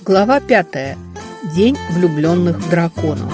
Глава 5. День влюбленных драконов.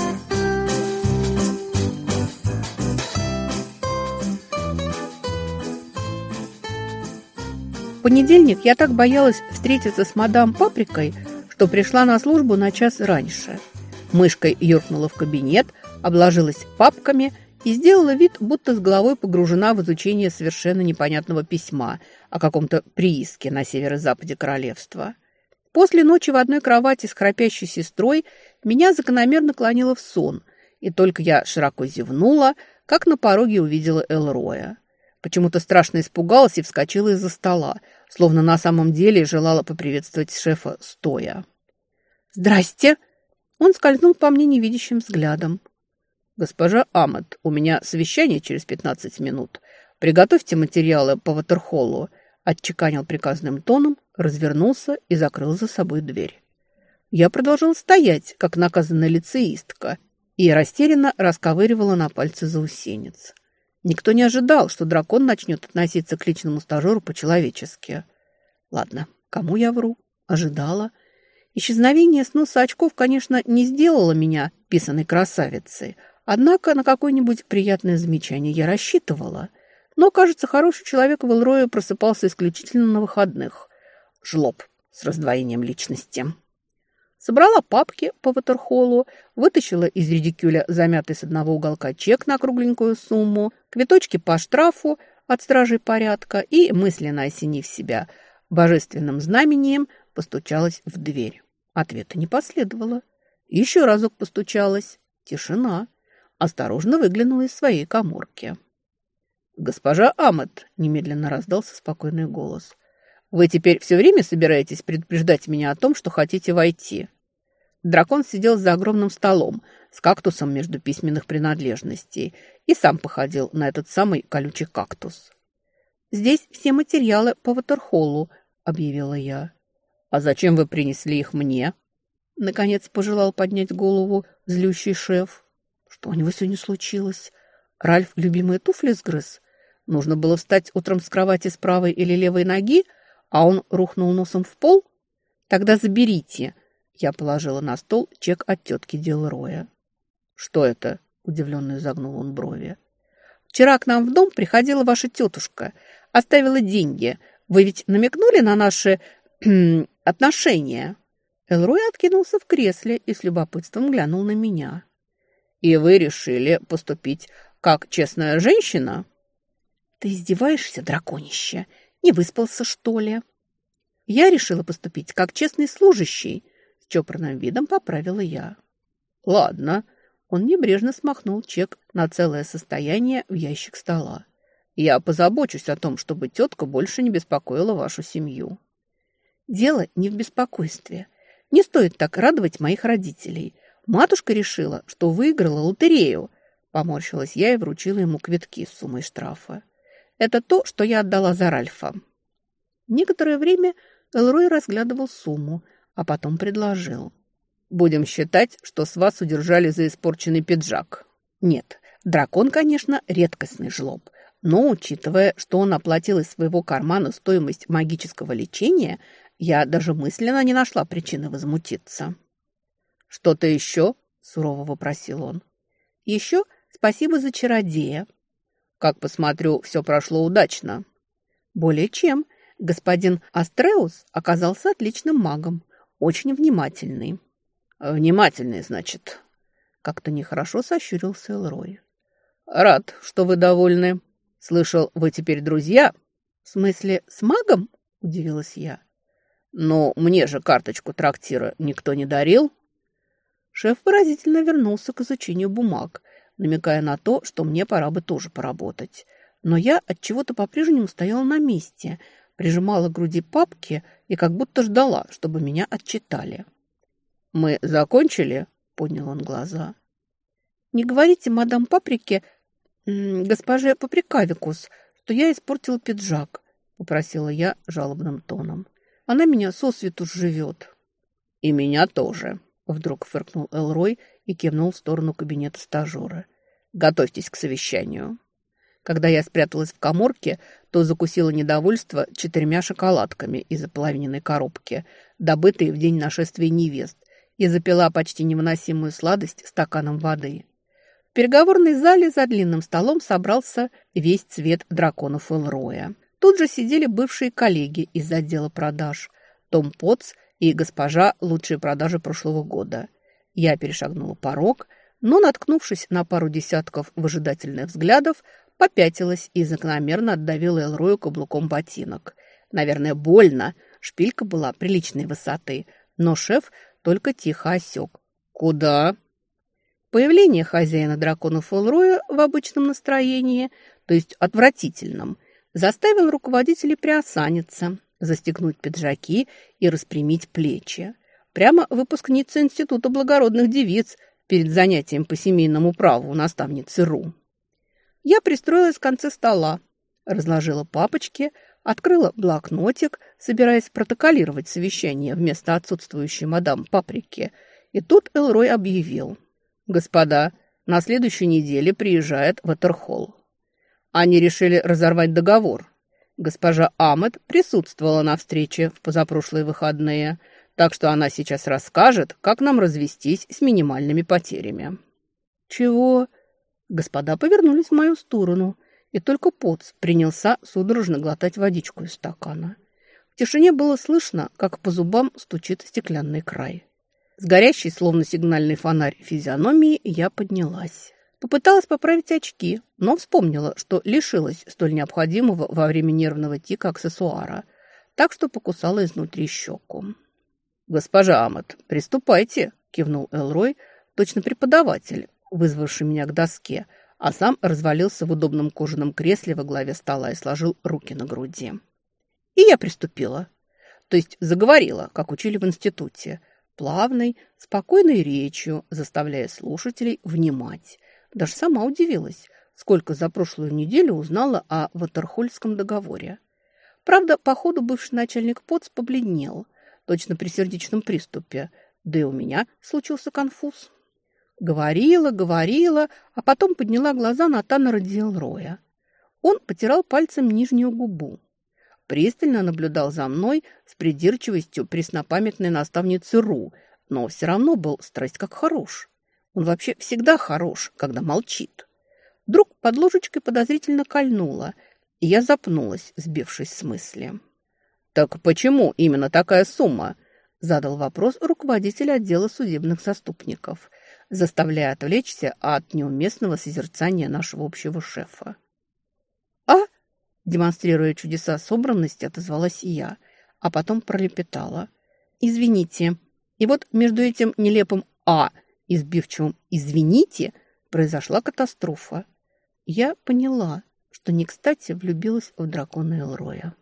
В понедельник я так боялась встретиться с мадам Паприкой, что пришла на службу на час раньше. Мышкой юркнула в кабинет, обложилась папками и сделала вид, будто с головой погружена в изучение совершенно непонятного письма о каком-то прииске на северо-западе королевства. После ночи в одной кровати с храпящей сестрой меня закономерно клонило в сон, и только я широко зевнула, как на пороге увидела Элроя. Почему-то страшно испугалась и вскочила из-за стола, словно на самом деле желала поприветствовать шефа стоя. «Здрасте!» Он скользнул по мне невидящим взглядом. «Госпожа Амет, у меня совещание через 15 минут. Приготовьте материалы по Ватерхоллу», отчеканил приказным тоном, развернулся и закрыл за собой дверь. Я продолжала стоять, как наказанная лицеистка, и растерянно расковыривала на пальце заусенец. Никто не ожидал, что дракон начнет относиться к личному стажеру по-человечески. Ладно, кому я вру? Ожидала. Исчезновение с носа очков, конечно, не сделало меня писаной красавицей, однако на какое-нибудь приятное замечание я рассчитывала. Но, кажется, хороший человек в Элрое просыпался исключительно на выходных. Жлоб с раздвоением личности. Собрала папки по Ватерхоллу, вытащила из редикюля замятый с одного уголка чек на кругленькую сумму, квиточки по штрафу от стражей порядка и, мысленно осенив себя божественным знамением, постучалась в дверь. Ответа не последовало. Еще разок постучалась. Тишина. Осторожно выглянула из своей каморки. «Госпожа Амет», — немедленно раздался спокойный голос, — «вы теперь все время собираетесь предупреждать меня о том, что хотите войти?» Дракон сидел за огромным столом с кактусом между письменных принадлежностей и сам походил на этот самый колючий кактус. «Здесь все материалы по Ватерхоллу», — объявила я. «А зачем вы принесли их мне?» Наконец пожелал поднять голову злющий шеф. Что у него сегодня случилось? Ральф любимые туфли сгрыз? Нужно было встать утром с кровати с правой или левой ноги, а он рухнул носом в пол? Тогда заберите. Я положила на стол чек от тетки Делроя. «Что это?» – удивленно изогнул он брови. «Вчера к нам в дом приходила ваша тетушка. Оставила деньги. Вы ведь намекнули на наши отношения?» Элрой откинулся в кресле и с любопытством глянул на меня. «И вы решили поступить как честная женщина?» «Ты издеваешься, драконище? Не выспался, что ли?» «Я решила поступить как честный служащий», — с чопорным видом поправила я. «Ладно». Он небрежно смахнул чек на целое состояние в ящик стола. «Я позабочусь о том, чтобы тетка больше не беспокоила вашу семью». «Дело не в беспокойстве. Не стоит так радовать моих родителей. Матушка решила, что выиграла лотерею». Поморщилась я и вручила ему квитки с суммой штрафа. «Это то, что я отдала за Ральфа». Некоторое время Элрой разглядывал сумму, а потом предложил. «Будем считать, что с вас удержали за испорченный пиджак». Нет, дракон, конечно, редкостный жлоб, но, учитывая, что он оплатил из своего кармана стоимость магического лечения, я даже мысленно не нашла причины возмутиться. «Что-то еще?» – сурово вопросил он. «Еще спасибо за чародея». «Как посмотрю, все прошло удачно». «Более чем. Господин Астреус оказался отличным магом. Очень внимательный». «Внимательный, значит». Как-то нехорошо сощурился Элрой. «Рад, что вы довольны. Слышал, вы теперь друзья?» «В смысле, с магом?» – удивилась я. «Ну, мне же карточку трактира никто не дарил». Шеф выразительно вернулся к изучению бумаг, намекая на то, что мне пора бы тоже поработать. Но я отчего-то по-прежнему стояла на месте, прижимала к груди папки и как будто ждала, чтобы меня отчитали. «Мы закончили?» – поднял он глаза. «Не говорите, мадам Паприке, госпоже Паприкавикус, что я испортила пиджак», – попросила я жалобным тоном. «Она меня сосвету живет». «И меня тоже», – вдруг фыркнул Элрой и кивнул в сторону кабинета стажера. «Готовьтесь к совещанию». Когда я спряталась в каморке, то закусила недовольство 4 шоколадками из ополовиненной коробки, добытые в день нашествия невест, и запила почти невыносимую сладость стаканом воды. В переговорной зале за длинным столом собрался весь цвет драконов Элроя. Тут же сидели бывшие коллеги из отдела продаж Том Потц и госпожа лучшие продажи прошлого года. Я перешагнула порог, но, наткнувшись на пару десятков выжидательных взглядов, попятилась и закономерно отдавила Элрою каблуком ботинок. Наверное, больно. Шпилька была приличной высоты, но шеф только тихо осек. «Куда?» Появление хозяина драконов Элроя в обычном настроении, то есть отвратительном, заставил руководителей приосаниться, застегнуть пиджаки и распрямить плечи. Прямо выпускница Института благородных девиц перед занятием по семейному праву у наставницы РУ. Я пристроилась в конце стола, разложила папочки, открыла блокнотик, собираясь протоколировать совещание вместо отсутствующей мадам Паприки, и тут Элрой объявил: «Господа, на следующей неделе приезжает в Этерхолл. Они решили разорвать договор. Госпожа Амет присутствовала на встрече в позапрошлые выходные, так что она сейчас расскажет, как нам развестись с минимальными потерями». «Чего?» Господа повернулись в мою сторону, и только Потц принялся судорожно глотать водичку из стакана. В тишине было слышно, как по зубам стучит стеклянный край. С горящей, словно сигнальный фонарь, физиономии я поднялась. Попыталась поправить очки, но вспомнила, что лишилась столь необходимого во время нервного тика аксессуара, так что покусала изнутри щеку. «Госпожа Амет, приступайте», – кивнул Элрой, точно преподаватель, вызвавший меня к доске, а сам развалился в удобном кожаном кресле во главе стола и сложил руки на груди. И я приступила, то есть заговорила, как учили в институте, плавной, спокойной речью, заставляя слушателей внимать. Даже сама удивилась, сколько за прошлую неделю узнала о Ватерхольском договоре. Правда, по ходу бывший начальник Потц побледнел, точно при сердечном приступе, да и у меня случился конфуз. Говорила, а потом подняла глаза на Таннера Элроя. Он потирал пальцем нижнюю губу. Пристально наблюдал за мной с придирчивостью преснопамятной наставницы РУ, но все равно был страсть как хорош. Он вообще всегда хорош, когда молчит. Вдруг под ложечкой подозрительно кольнуло, и я запнулась, сбившись с мысли. «Так почему именно такая сумма?» – задал вопрос руководитель отдела судебных заступников, заставляя отвлечься от неуместного созерцания нашего общего шефа. Демонстрируя чудеса собранности, отозвалась я, а потом пролепетала: «Извините». И вот между этим нелепым и сбивчивым «извините» произошла катастрофа. Я поняла, что не кстати влюбилась в дракона Элроя.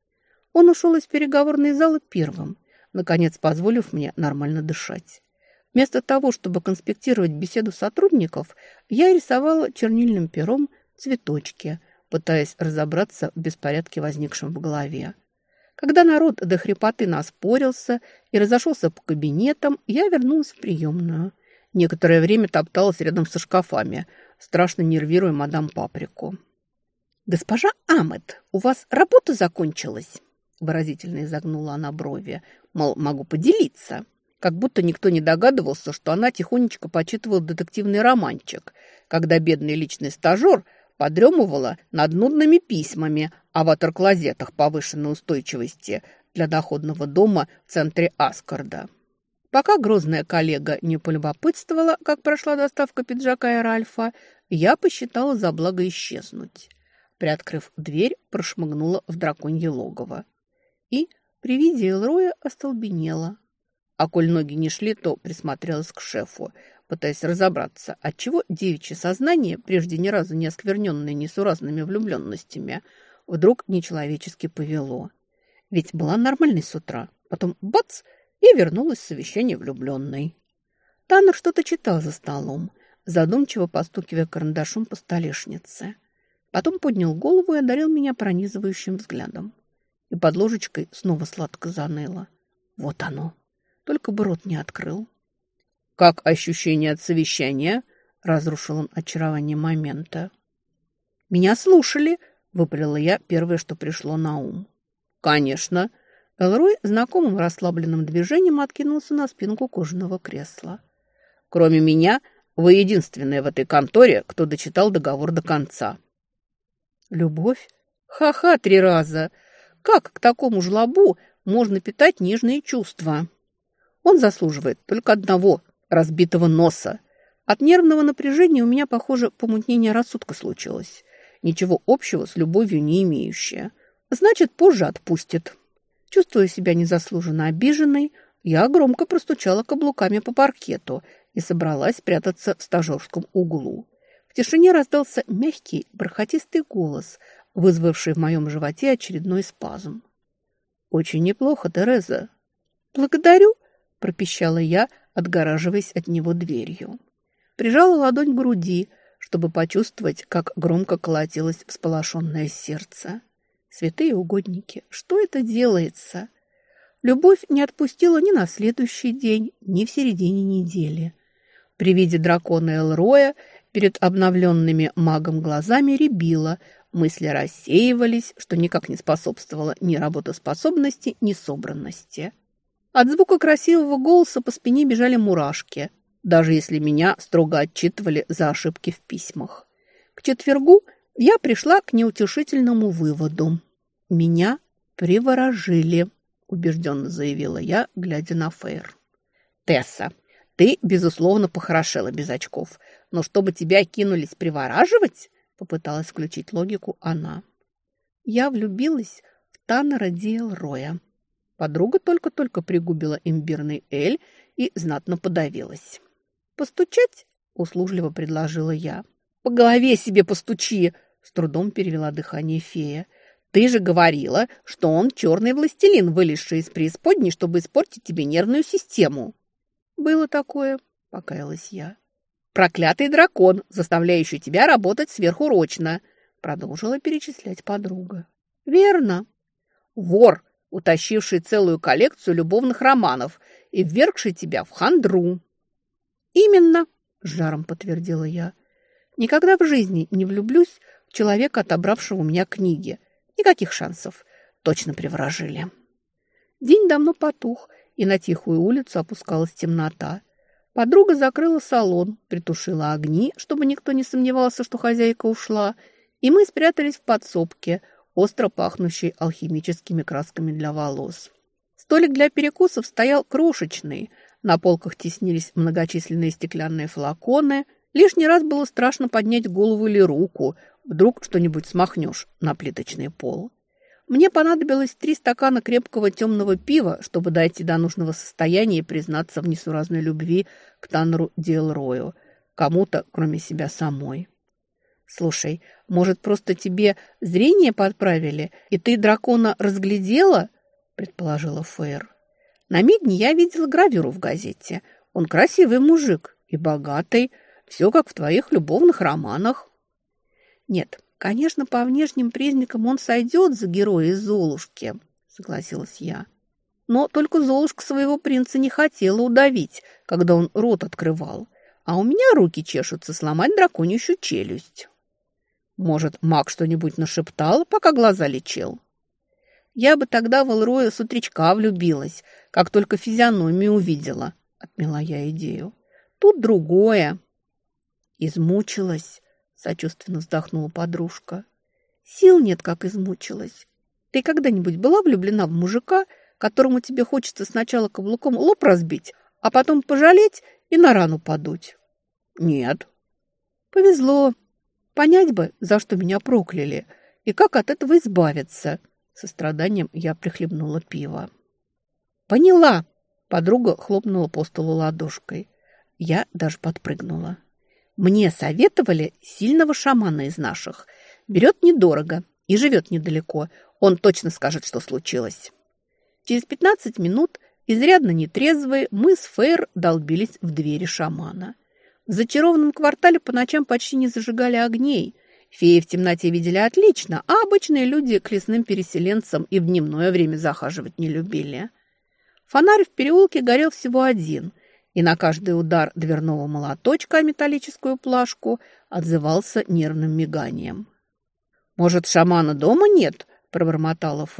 Он ушел из переговорной залы первым, наконец позволив мне нормально дышать. Вместо того, чтобы конспектировать беседу сотрудников, я рисовала чернильным пером цветочки, пытаясь разобраться в беспорядке, возникшем в голове. Когда народ до хрипоты наспорился и разошелся по кабинетам, я вернулась в приемную. Некоторое время топталась рядом со шкафами, страшно нервируя мадам Паприку. «Госпожа Амет, у вас работа закончилась?» Выразительно изогнула она брови, мол, могу поделиться. Как будто никто не догадывался, что она тихонечко почитывала детективный романчик, когда бедный личный стажер подремывала над нудными письмами о ватерклозетах повышенной устойчивости для доходного дома в центре Аскарда. Пока грозная коллега не полюбопытствовала, как прошла доставка пиджака и Ральфа, я посчитала за благо исчезнуть. Приоткрыв дверь, прошмыгнула в драконье логово. И при виде Элроя остолбенела. А коль ноги не шли, то присмотрелась к шефу, пытаясь разобраться, отчего девичье сознание, прежде ни разу не оскверненное несуразными влюбленностями, вдруг нечеловечески повело. Ведь была нормальной с утра, потом бац, и вернулась с совещания влюбленной. Таннер что-то читал за столом, задумчиво постукивая карандашом по столешнице. Потом поднял голову и одарил меня пронизывающим взглядом. И под ложечкой снова сладко заныло. Вот оно. Только бы рот не открыл. «Как ощущение от совещания?» – разрушил он очарование момента. «Меня слушали», – выпалила я первое, что пришло на ум. «Конечно». Элрой знакомым расслабленным движением откинулся на спинку кожаного кресла. «Кроме меня, вы единственная в этой конторе, кто дочитал договор до конца». «Любовь? Ха-ха, 3 раза! Как к такому жлобу можно питать нежные чувства? Он заслуживает только одного – разбитого носа. От нервного напряжения у меня, похоже, помутнение рассудка случилось. Ничего общего с любовью не имеющее. Значит, позже отпустит». Чувствуя себя незаслуженно обиженной, я громко простучала каблуками по паркету и собралась прятаться в стажерском углу. В тишине раздался мягкий, бархатистый голос, вызвавший в моем животе очередной спазм. «Очень неплохо, Тереза». «Благодарю», – пропищала я, отгораживаясь от него дверью. Прижала ладонь к груди, чтобы почувствовать, как громко колотилось всполошенное сердце. Святые угодники, что это делается? Любовь не отпустила ни на следующий день, ни в середине недели. При виде дракона Элроя перед обновленными магом глазами рябило, мысли рассеивались, что никак не способствовало ни работоспособности, ни собранности. От звука красивого голоса по спине бежали мурашки, даже если меня строго отчитывали за ошибки в письмах. К четвергу я пришла к неутешительному выводу. «Меня приворожили», – убежденно заявила я, глядя на Фейр. «Тесса, ты, безусловно, похорошела без очков, но чтобы тебя кинулись привораживать?» – попыталась включить логику она. Я влюбилась в Таннера Ди Элроя. Подруга только-только пригубила имбирный эль и знатно подавилась. «Постучать?» – услужливо предложила я. «По голове себе постучи!» – с трудом перевела дыхание фея. «Ты же говорила, что он черный властелин, вылезший из преисподней, чтобы испортить тебе нервную систему». «Было такое», – покаялась я. «Проклятый дракон, заставляющий тебя работать сверхурочно», – продолжила перечислять подруга. «Верно». «Вор, утащивший целую коллекцию любовных романов и ввергший тебя в хандру». «Именно», – с жаром подтвердила я. «Никогда в жизни не влюблюсь в человека, отобравшего у меня книги. Никаких шансов. Точно приворожили». День давно потух, и на тихую улицу опускалась темнота. Подруга закрыла салон, притушила огни, чтобы никто не сомневался, что хозяйка ушла, и мы спрятались в подсобке, остро пахнущей алхимическими красками для волос. Столик для перекусов стоял крошечный, на полках теснились многочисленные стеклянные флаконы. Лишний раз было страшно поднять голову или руку, вдруг что-нибудь смахнешь на плиточный пол. Мне понадобилось 3 стакана крепкого темного пива, чтобы дойти до нужного состояния и признаться в несуразной любви к Таннеру Ди Элрою, кому-то, кроме себя самой. «Слушай, может, просто тебе зрение подправили, и ты дракона разглядела?» – предположила Фейр. «На медне я видела гравюру в газете. Он красивый мужик и богатый, все как в твоих любовных романах». «Нет, конечно, по внешним признакам он сойдет за героя из «Золушки», – согласилась я. «Но только Золушка своего принца не хотела удавить, когда он рот открывал, а у меня руки чешутся сломать драконищу челюсть». «Может, маг что-нибудь нашептал, пока глаза лечил?» «Я бы тогда в Элроя с утречка влюбилась, как только физиономию увидела», – отмела я идею. «Тут другое». «Измучилась», – сочувственно вздохнула подружка. «Сил нет, как измучилась. Ты когда-нибудь была влюблена в мужика, которому тебе хочется сначала каблуком лоб разбить, а потом пожалеть и на рану подуть?» «Нет». «Повезло. Понять бы, за что меня прокляли, и как от этого избавиться». Со страданием я прихлебнула пиво. «Поняла!» – подруга хлопнула по столу ладошкой. Я даже подпрыгнула. «Мне советовали сильного шамана из наших. Берет недорого и живет недалеко. Он точно скажет, что случилось». Через 15 минут, изрядно нетрезвые, мы с Фейр долбились в двери шамана. В зачарованном квартале по ночам почти не зажигали огней. Феи в темноте видели отлично, а обычные люди к лесным переселенцам и в дневное время захаживать не любили. Фонарь в переулке горел всего один, и на каждый удар дверного молоточка о металлическую плашку отзывался нервным миганием. «Может, шамана дома нет?» – пробормотала Фейр,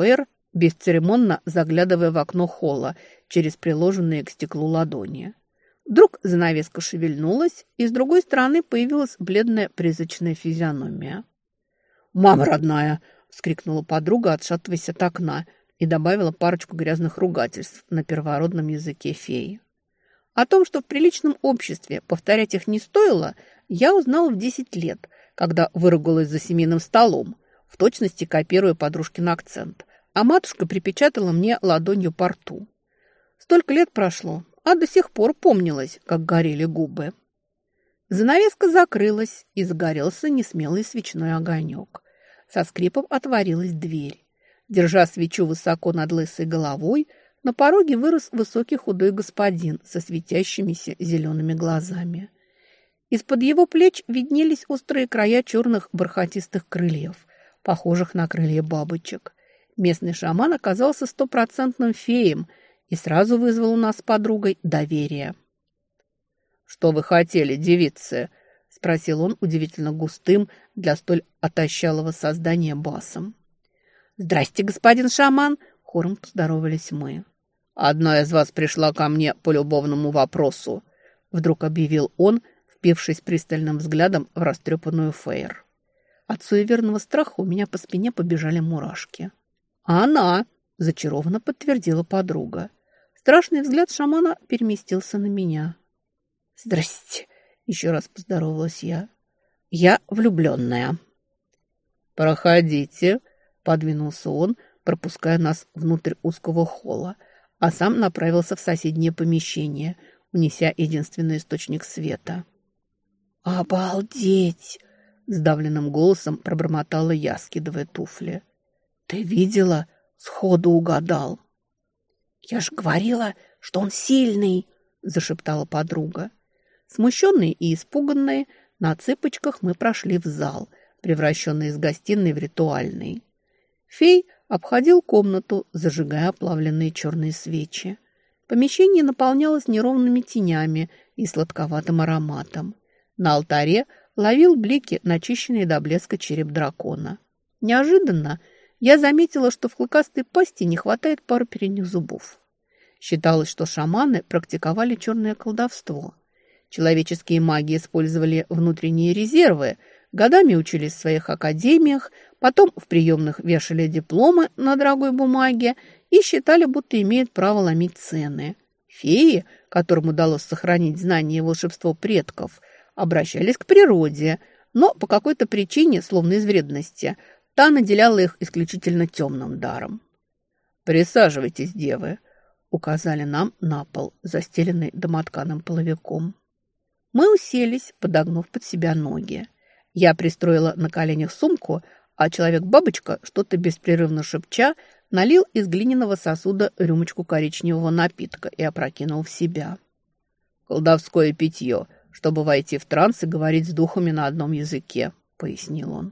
бесцеремонно заглядывая в окно холла через приложенные к стеклу ладони. Вдруг занавеска шевельнулась, и с другой стороны появилась бледная призрачная физиономия. «Мама родная!» – вскрикнула подруга, отшатываясь от окна, и добавила парочку грязных ругательств на первородном языке феи. О том, что в приличном обществе повторять их не стоило, я узнала в 10 лет, когда выругалась за семейным столом, в точности копируя подружкин акцент, а матушка припечатала мне ладонью по рту. Столько лет прошло, а до сих пор помнилось, как горели губы. Занавеска закрылась, и загорелся несмелый свечной огонек. Со скрипом отворилась дверь. Держа свечу высоко над лысой головой, на пороге вырос высокий худой господин со светящимися зелеными глазами. Из-под его плеч виднелись острые края черных бархатистых крыльев, похожих на крылья бабочек. Местный шаман оказался стопроцентным феем и сразу вызвал у нас с подругой доверие. «Что вы хотели, девицы?» – спросил он удивительно густым для столь отощалого создания басом. «Здрасте, господин шаман!» – хором поздоровались мы. «Одна из вас пришла ко мне по любовному вопросу», – вдруг объявил он, впившись пристальным взглядом в растрепанную Фейр. От суеверного страха у меня по спине побежали мурашки. «Она!» – зачарованно подтвердила подруга. Страшный взгляд шамана переместился на меня. «Здрасте!» – еще раз поздоровалась я. «Я влюбленная». «Проходите!» – подвинулся он, пропуская нас внутрь узкого холла, а сам направился в соседнее помещение, унеся единственный источник света. «Обалдеть!» – сдавленным голосом пробормотала я, скидывая туфли. «Ты видела? Сходу угадал». «Я ж говорила, что он сильный!» – зашептала подруга. Смущенные и испуганные, на цыпочках мы прошли в зал, превращенный из гостиной в ритуальный. Фей обходил комнату, зажигая оплавленные черные свечи. Помещение наполнялось неровными тенями и сладковатым ароматом. На алтаре ловил блики начищенный до блеска череп дракона. Неожиданно я заметила, что в клыкастой пасти не хватает пары передних зубов. Считалось, что шаманы практиковали черное колдовство. Человеческие маги использовали внутренние резервы, годами учились в своих академиях, потом в приемных вешали дипломы на дорогой бумаге и считали, будто имеют право ломить цены. Феи, которым удалось сохранить знания и волшебство предков, обращались к природе, но по какой-то причине, словно из вредности, та наделяла их исключительно темным даром. «Присаживайтесь, девы», — указали нам на пол, застеленный домотканым половиком. Мы уселись, подогнув под себя ноги. Я пристроила на коленях сумку, а человек-бабочка, что-то беспрерывно шепча, налил из глиняного сосуда рюмочку коричневого напитка и опрокинул в себя. «Колдовское питье, чтобы войти в транс и говорить с духами на одном языке», — пояснил он.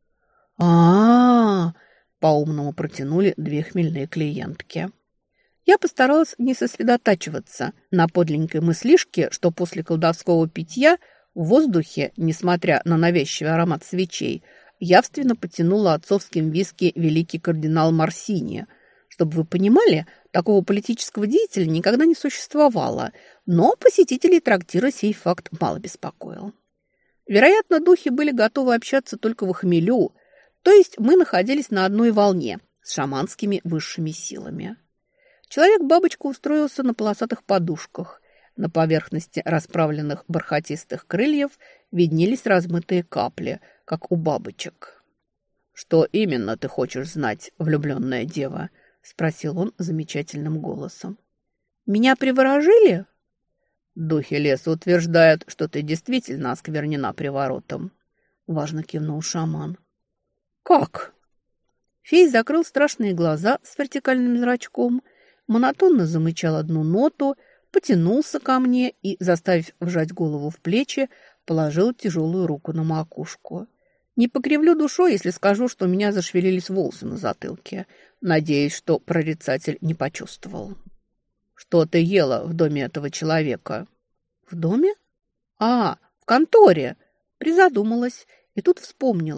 «А-а-а!» — по-умному протянули две хмельные клиентки. Я постаралась не сосредотачиваться на подленькой мыслишке, что после колдовского питья в воздухе, несмотря на навязчивый аромат свечей, явственно потянуло отцовским виски великий кардинал Марсини. Чтобы вы понимали, такого политического деятеля никогда не существовало, но посетителей трактира сей факт мало беспокоил. Вероятно, духи были готовы общаться только в хмелю, то есть мы находились на одной волне с шаманскими высшими силами. Человек-бабочка устроился на полосатых подушках. На поверхности расправленных бархатистых крыльев виднелись размытые капли, как у бабочек. «Что именно ты хочешь знать, влюбленная дева?» – спросил он замечательным голосом. «Меня приворожили?» «Духи леса утверждают, что ты действительно осквернена приворотом», – важно кивнул шаман. «Как?» Фей закрыл страшные глаза с вертикальным зрачком, монотонно замычал одну ноту, потянулся ко мне и, заставив вжать голову в плечи, положил тяжелую руку на макушку. Не покривлю душой, если скажу, что у меня зашевелились волосы на затылке. Надеюсь, что прорицатель не почувствовал. «Что ты ела в доме этого человека?» «В доме? В конторе!» Призадумалась и тут вспомнила,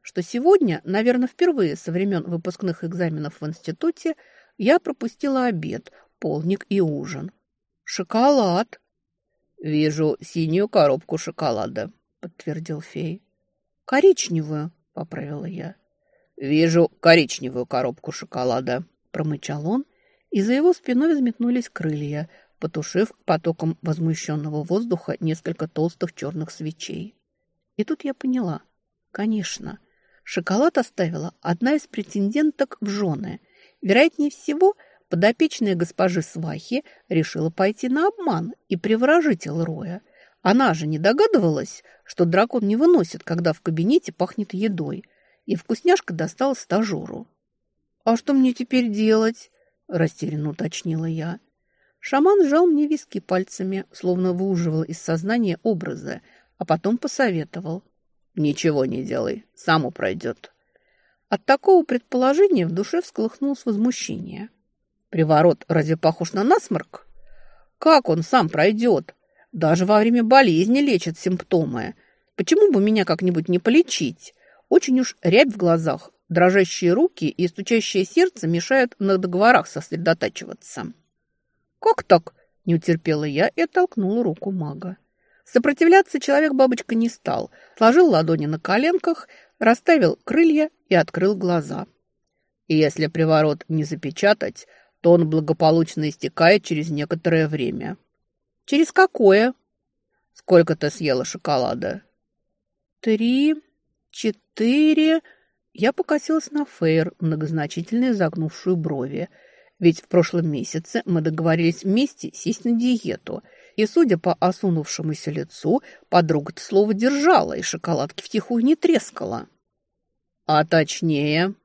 что сегодня, наверное, впервые со времен выпускных экзаменов в институте, я пропустила обед, полдник и ужин. «Шоколад!» «Вижу синюю коробку шоколада», — подтвердил фей. «Коричневую», — поправила я. «Вижу коричневую коробку шоколада», — промычал он, и за его спиной взметнулись крылья, потушив потоком возмущенного воздуха несколько толстых черных свечей. И тут я поняла. Конечно, шоколад оставила одна из претенденток в жены. Вероятнее всего, подопечная госпожи Свахи решила пойти на обман и приворожить Элроя. Она же не догадывалась, что дракон не выносит, когда в кабинете пахнет едой, и вкусняшка досталась стажеру. «А что мне теперь делать?» – растерянно уточнила я. Шаман сжал мне виски пальцами, словно выуживал из сознания образы, а потом посоветовал. «Ничего не делай, само пройдет». От такого предположения в душе всколыхнулось возмущение. «Приворот разве похож на насморк? Как он сам пройдет? Даже во время болезни лечат симптомы. Почему бы меня как-нибудь не полечить? Очень уж рябь в глазах, дрожащие руки и стучащее сердце мешают на договорах сосредотачиваться». «Как так?» – не утерпела я и оттолкнула руку мага. Сопротивляться человек-бабочка не стал, сложил ладони на коленках, расставил крылья и открыл глаза. И если приворот не запечатать, то он благополучно истекает через некоторое время. «Через какое?» «Сколько ты съела шоколада?» 3, 4. Я покосилась на Фейр, многозначительно изогнувшую брови. Ведь в прошлом месяце мы договорились вместе сесть на диету. И, судя по осунувшемуся лицу, подруга-то слово держала и шоколадки втихую не трескала. «А точнее?»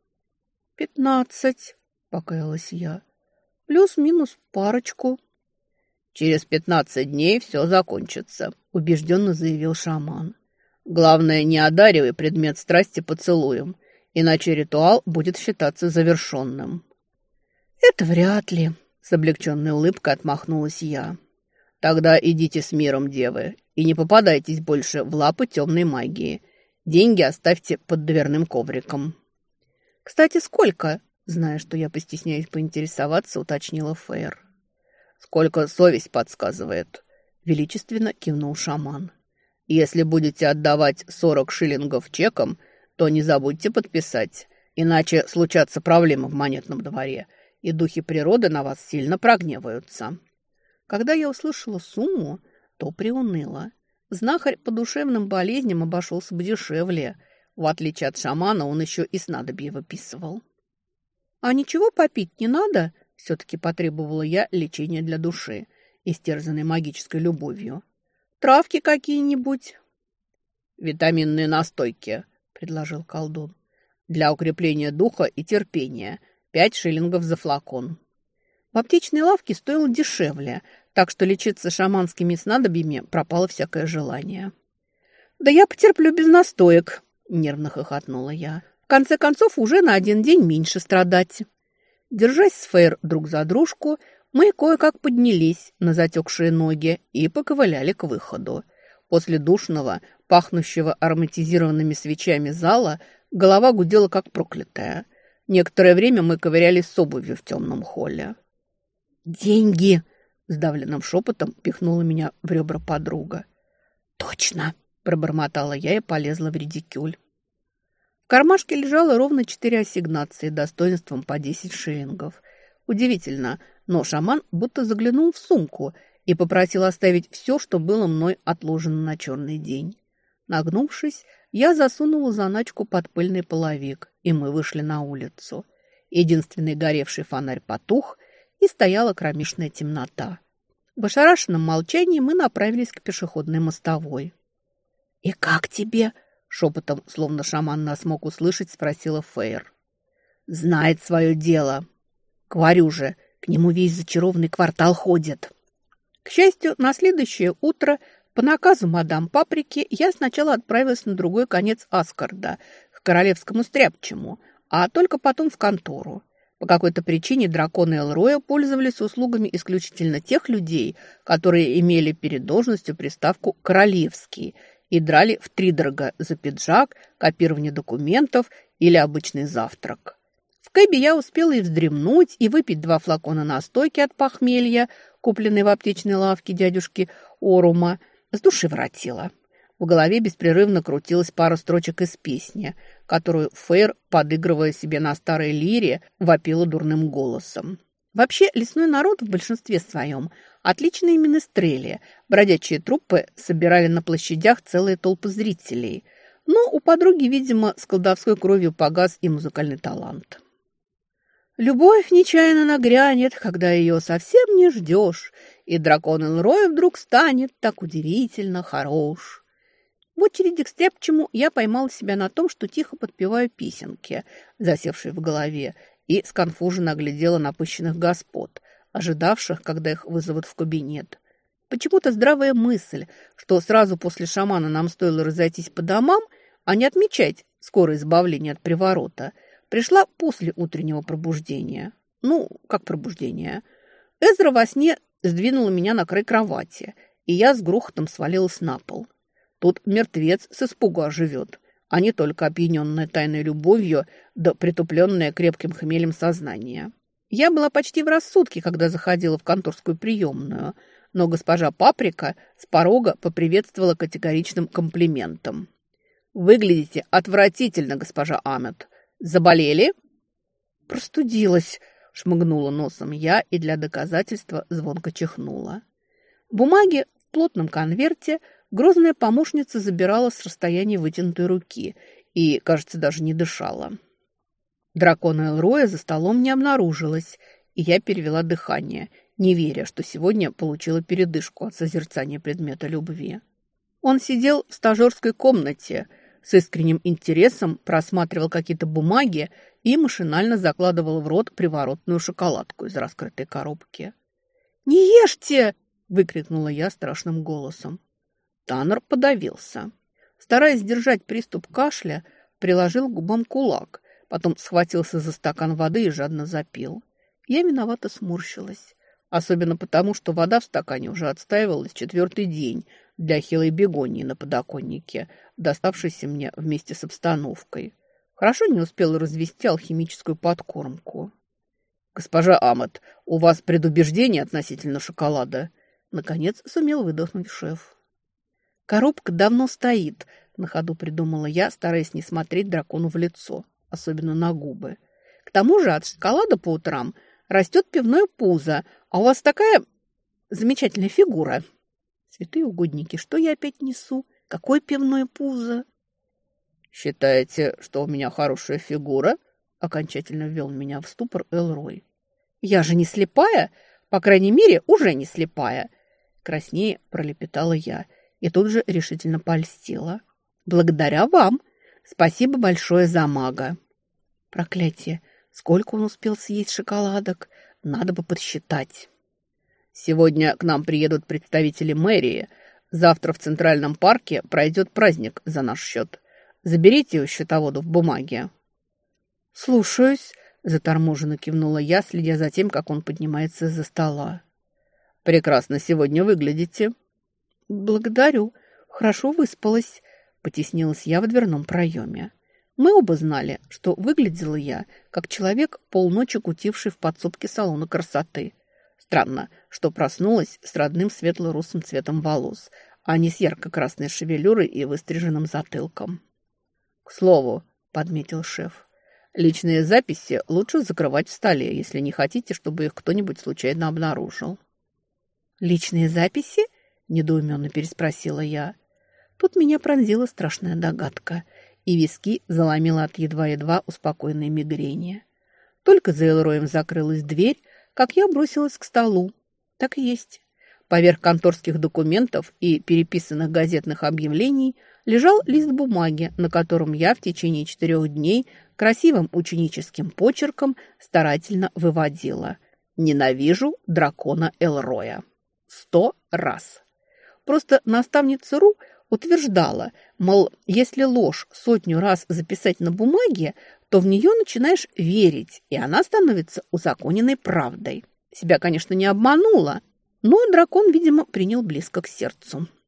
15, покаялась я. Плюс-минус парочку. «Через 15 дней все закончится», – убежденно заявил шаман. «Главное, не одаривай предмет страсти поцелуем, иначе ритуал будет считаться завершенным». «Это вряд ли», – с облегченной улыбкой отмахнулась я. «Тогда идите с миром, девы, и не попадайтесь больше в лапы темной магии. Деньги оставьте под дверным ковриком». «Кстати, сколько?» – зная, что я постесняюсь поинтересоваться, уточнила Фейр. «Сколько совесть подсказывает», – величественно кивнул шаман. «Если будете отдавать 40 шиллингов чеком, то не забудьте подписать, иначе случатся проблемы в монетном дворе, и духи природы на вас сильно прогневаются». Когда я услышала сумму, то приуныла. Знахарь по душевным болезням обошелся бы дешевле. В отличие от шамана, он еще и снадобье выписывал. «А ничего попить не надо?» – все-таки потребовала я лечения для души, истерзанной магической любовью. «Травки какие-нибудь?» «Витаминные настойки», – предложил колдун. «Для укрепления духа и терпения. 5 шиллингов за флакон». В аптечной лавке стоило дешевле, так что лечиться шаманскими снадобьями пропало всякое желание. «Да я потерплю без настоек», – нервно хохотнула я. «В конце концов, уже на 1 день меньше страдать». Держась с Фейр друг за дружку, мы кое-как поднялись на затекшие ноги и поковыляли к выходу. После душного, пахнущего ароматизированными свечами зала, голова гудела как проклятая. Некоторое время мы ковырялись с обувью в темном холле. «Деньги!» – сдавленным шепотом пихнула меня в ребра подруга. «Точно!» – пробормотала я и полезла в редикюль. В кармашке лежало ровно 4 ассигнации достоинством по 10 шиллингов. Удивительно, но шаман будто заглянул в сумку и попросил оставить все, что было мной отложено на черный день. Нагнувшись, я засунула заначку под пыльный половик, и мы вышли на улицу. Единственный горевший фонарь потух, и стояла кромешная темнота. В ошарашенном молчании мы направились к пешеходной мостовой. «И как тебе?» – шепотом, словно шаман нас мог услышать, спросила Фейр. «Знает свое дело. Говорю же, к нему весь зачарованный квартал ходит». К счастью, на следующее утро по наказу мадам Паприки я сначала отправилась на другой конец Аскарда, к королевскому стряпчему, а только потом в контору. По какой-то причине драконы Элроя пользовались услугами исключительно тех людей, которые имели перед должностью приставку «королевский», и драли втридорога за пиджак, копирование документов или обычный завтрак. В кэбе я успела и вздремнуть, и выпить 2 флакона настойки от похмелья, купленной в аптечной лавке дядюшки Орума. С души воротила. В голове беспрерывно крутилась пара строчек из песни, которую Фейр, подыгрывая себе на старой лире, вопила дурным голосом. Вообще, лесной народ в большинстве своем отличные менестрели. Бродячие труппы собирали на площадях целые толпы зрителей. Но у подруги, видимо, с колдовской кровью погас и музыкальный талант. Любовь нечаянно нагрянет, когда ее совсем не ждешь, и дракон Элрой вдруг станет так удивительно хорош. В очереди к стряпчему я поймала себя на том, что тихо подпеваю песенки, засевшие в голове, и сконфуженно оглядела напыщенных господ, ожидавших, когда их вызовут в кабинет. Почему-то здравая мысль, что сразу после шамана нам стоило разойтись по домам, а не отмечать скорое избавление от приворота, пришла после утреннего пробуждения. Ну, как пробуждение? Эзра во сне сдвинула меня на край кровати, и я с грохотом свалилась на пол. Тут мертвец с испугу оживет, а не только опьяненная тайной любовью да притупленное крепким хмелем сознание. Я была почти в рассудке, когда заходила в конторскую приемную, но госпожа Паприка с порога поприветствовала категоричным комплиментом. «Выглядите отвратительно, госпожа Амет. Заболели?» «Простудилась», — шмыгнула носом я и для доказательства звонко чихнула. Бумаги в плотном конверте грозная помощница забирала с расстояния вытянутой руки и, кажется, даже не дышала. Дракона Элроя за столом не обнаружилось, и я перевела дыхание, не веря, что сегодня получила передышку от созерцания предмета любви. Он сидел в стажерской комнате, с искренним интересом просматривал какие-то бумаги и машинально закладывал в рот приворотную шоколадку из раскрытой коробки. «Не ешьте!» – выкрикнула я страшным голосом. Таннер подавился. Стараясь сдержать приступ кашля, приложил к губам кулак, потом схватился за стакан воды и жадно запил. Я виновато сморщилась. Особенно потому, что вода в стакане уже отстаивалась 4-й день для хилой бегонии на подоконнике, доставшейся мне вместе с обстановкой. Хорошо не успела развести алхимическую подкормку. «Госпожа Амет, у вас предубеждение относительно шоколада?» Наконец сумел выдохнуть шеф. «Коробка давно стоит», — на ходу придумала я, стараясь не смотреть дракону в лицо, особенно на губы. «К тому же от шоколада по утрам растет пивное пузо, а у вас такая замечательная фигура». Святые угодники, что я опять несу? Какое пивное пузо? «Считаете, что у меня хорошая фигура?» Окончательно ввел меня в ступор Элрой. «Я же не слепая, по крайней мере, уже не слепая», краснее пролепетала я и тут же решительно польстила. «Благодаря вам. Спасибо большое за мага». Проклятие! Сколько он успел съесть шоколадок? Надо бы подсчитать. «Сегодня к нам приедут представители мэрии. Завтра в Центральном парке пройдет праздник за наш счет. Заберите у счетовода в бумаге». «Слушаюсь», – заторможенно кивнула я, следя за тем, как он поднимается из-за стола. «Прекрасно сегодня выглядите». «Благодарю. Хорошо выспалась», – потеснилась я в дверном проеме. Мы оба знали, что выглядела я, как человек, полночи кутивший в подсобке салона красоты. Странно, что проснулась с родным светло-русым цветом волос, а не с ярко-красной шевелюрой и выстриженным затылком. «К слову», – подметил шеф, – «личные записи лучше закрывать в столе, если не хотите, чтобы их кто-нибудь случайно обнаружил». «Личные записи?» – недоуменно переспросила я. Тут меня пронзила страшная догадка, и виски заломила от едва-едва успокоенной мигрени. Только за Элроем закрылась дверь, как я бросилась к столу. Так и есть. Поверх конторских документов и переписанных газетных объявлений лежал лист бумаги, на котором я в течение 4 дней красивым ученическим почерком старательно выводила: «Ненавижу дракона Элроя». 100 раз. Просто наставница Ру утверждала, мол, если ложь 100 раз записать на бумаге, то в нее начинаешь верить, и она становится узаконенной правдой. Себя, конечно, не обманула, но дракон, видимо, принял близко к сердцу.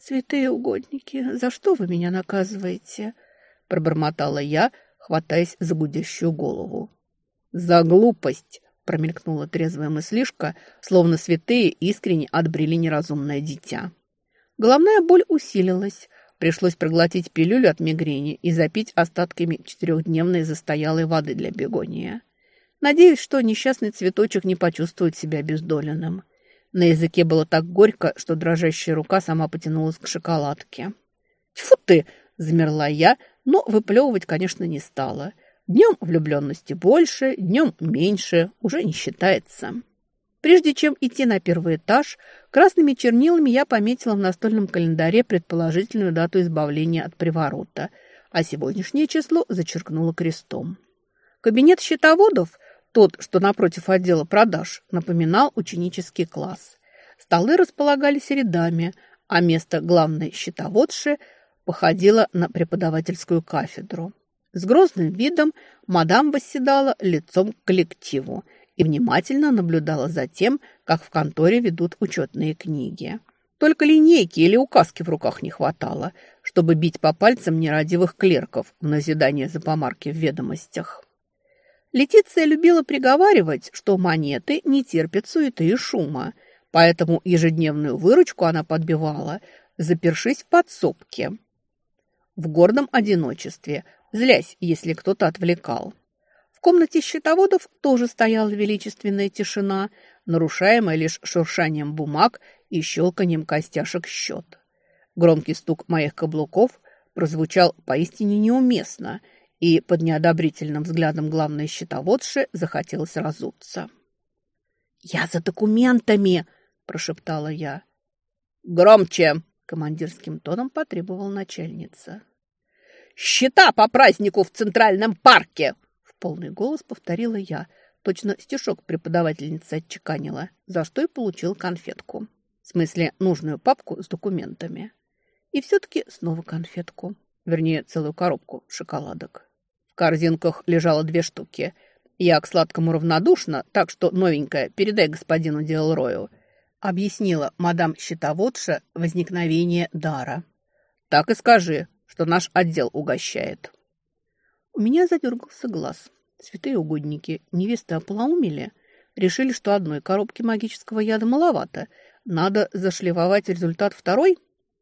«Святые угодники, за что вы меня наказываете?» – пробормотала я, хватаясь за гудящую голову. «За глупость!» – промелькнула трезвая мыслишка, словно святые искренне отбрили неразумное дитя. Головная боль усилилась. Пришлось проглотить пилюлю от мигрени и запить остатками 4-дневной застоялой воды для бегония. Надеюсь, что несчастный цветочек не почувствует себя обездоленным. На языке было так горько, что дрожащая рука сама потянулась к шоколадке. «Тьфу ты!» – замерла я, но выплевывать, конечно, не стала. Днем влюбленности больше, днем меньше, уже не считается. Прежде чем идти на первый этаж, красными чернилами я пометила в настольном календаре предположительную дату избавления от приворота, а сегодняшнее число зачеркнула крестом. Кабинет счетоводов, тот, что напротив отдела продаж, напоминал ученический класс. Столы располагались рядами, а место главной счетоводши походило на преподавательскую кафедру. С грозным видом мадам восседала лицом к коллективу и внимательно наблюдала за тем, как в конторе ведут учетные книги. Только линейки или указки в руках не хватало, чтобы бить по пальцам нерадивых клерков в назидание за помарки в ведомостях. Летиция любила приговаривать, что монеты не терпят суеты и шума, поэтому ежедневную выручку она подбивала, запершись в подсобке, в гордом одиночестве, злясь, если кто-то отвлекал. В комнате счетоводов тоже стояла величественная тишина, нарушаемая лишь шуршанием бумаг и щелканием костяшек счет. Громкий стук моих каблуков прозвучал поистине неуместно, и под неодобрительным взглядом главной счетоводши захотелось разуться. «Я за документами!» – прошептала я. «Громче!» – командирским тоном потребовала начальница. «Счета по празднику в Центральном парке!» – в полный голос повторила я. Точно стишок преподавательница отчеканила, за что и получил конфетку. В смысле, нужную папку с документами. И все-таки снова конфетку. Вернее, целую коробку шоколадок. В корзинках лежало 2 штуки. Я к сладкому равнодушна, так что новенькая передай господину Делрою, объяснила мадам счетоводша возникновение дара. Так и скажи, что наш отдел угощает. У меня задергался глаз. Святые угодники, невесты ополоумели. Решили, что одной коробки магического яда маловато. Надо зашлифовать результат второй?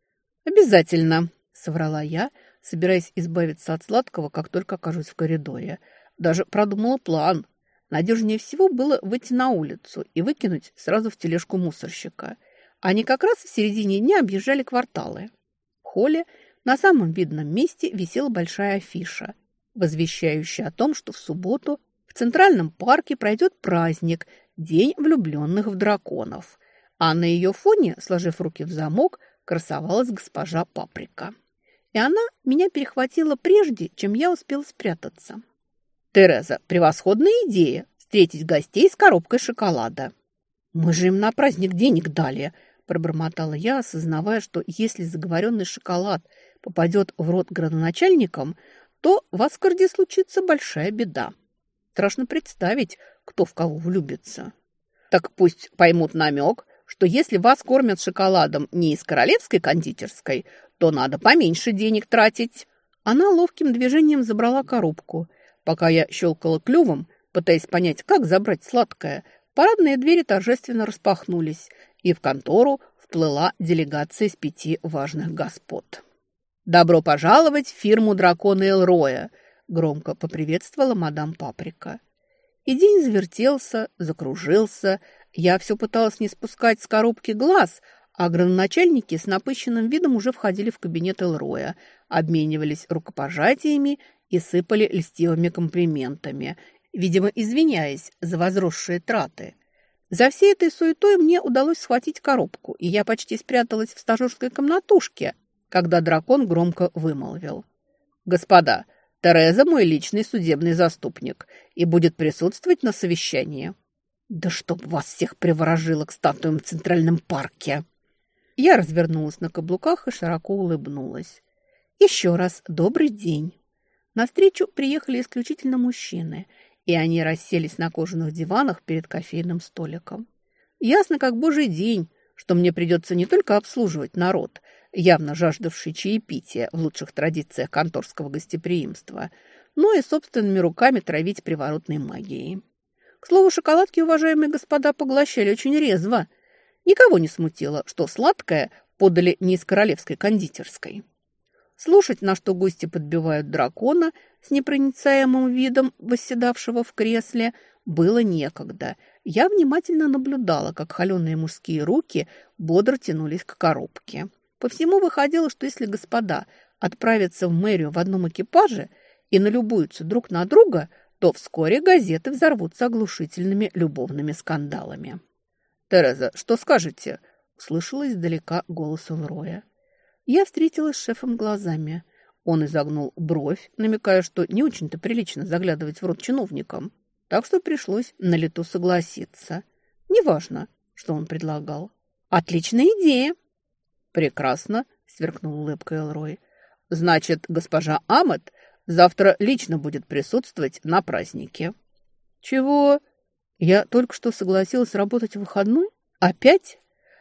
Обязательно, соврала я, собираясь избавиться от сладкого, как только окажусь в коридоре. Даже продумала план. Надежнее всего было выйти на улицу и выкинуть сразу в тележку мусорщика. Они как раз в середине дня объезжали кварталы. В холле на самом видном месте висела большая афиша, возвещающая о том, что в субботу в Центральном парке пройдет праздник «День влюбленных в драконов», а на ее фоне, сложив руки в замок, красовалась госпожа Паприка. И она меня перехватила прежде, чем я успела спрятаться. «Тереза, превосходная идея – встретить гостей с коробкой шоколада». «Мы же им на праздник денег дали», – пробормотала я, осознавая, что если заговоренный шоколад попадет в рот градоначальникам, то в Аскарде случится большая беда. Страшно представить, кто в кого влюбится. Так пусть поймут намек, что если вас кормят шоколадом не из королевской кондитерской, то надо поменьше денег тратить». Она ловким движением забрала коробку. Пока я щелкала клювом, пытаясь понять, как забрать сладкое, парадные двери торжественно распахнулись, и в контору вплыла делегация из 5 важных господ. «Добро пожаловать в фирму дракона Элроя!» – громко поприветствовала мадам Паприка. И день завертелся, закружился. Я все пыталась не спускать с коробки глаз, а градоначальники с напыщенным видом уже входили в кабинет Элроя, обменивались рукопожатиями и сыпали льстивыми комплиментами, видимо, извиняясь за возросшие траты. За всей этой суетой мне удалось схватить коробку, и я почти спряталась в стажерской комнатушке, когда дракон громко вымолвил: «Господа, Тереза мой личный судебный заступник и будет присутствовать на совещании». «Да чтоб вас всех приворожило к статуям в Центральном парке!» Я развернулась на каблуках и широко улыбнулась. «Еще раз добрый день!» Навстречу приехали исключительно мужчины, и они расселись на кожаных диванах перед кофейным столиком. Ясно как божий день, что мне придется не только обслуживать народ, явно жаждавший чаепития в лучших традициях конторского гостеприимства, но и собственными руками травить приворотной магией. К слову, шоколадки, уважаемые господа, поглощали очень резво. Никого не смутило, что сладкое подали не из королевской кондитерской. Слушать, на что гости подбивают дракона с непроницаемым видом восседавшего в кресле, было некогда. Я внимательно наблюдала, как холеные мужские руки бодро тянулись к коробке. По всему выходило, что если господа отправятся в мэрию в одном экипаже и налюбуются друг на друга, то вскоре газеты взорвутся оглушительными любовными скандалами. «Тереза, что скажете?» – услышала издалека голос Элроя. Я встретилась с шефом глазами. Он изогнул бровь, намекая, что не очень-то прилично заглядывать в рот чиновникам. Так что пришлось на лету согласиться. Неважно, что он предлагал. «Отличная идея!» «Прекрасно!» – сверкнул улыбкой Элрой. «Значит, госпожа Амет завтра лично будет присутствовать на празднике». «Чего? Я только что согласилась работать в выходной? Опять?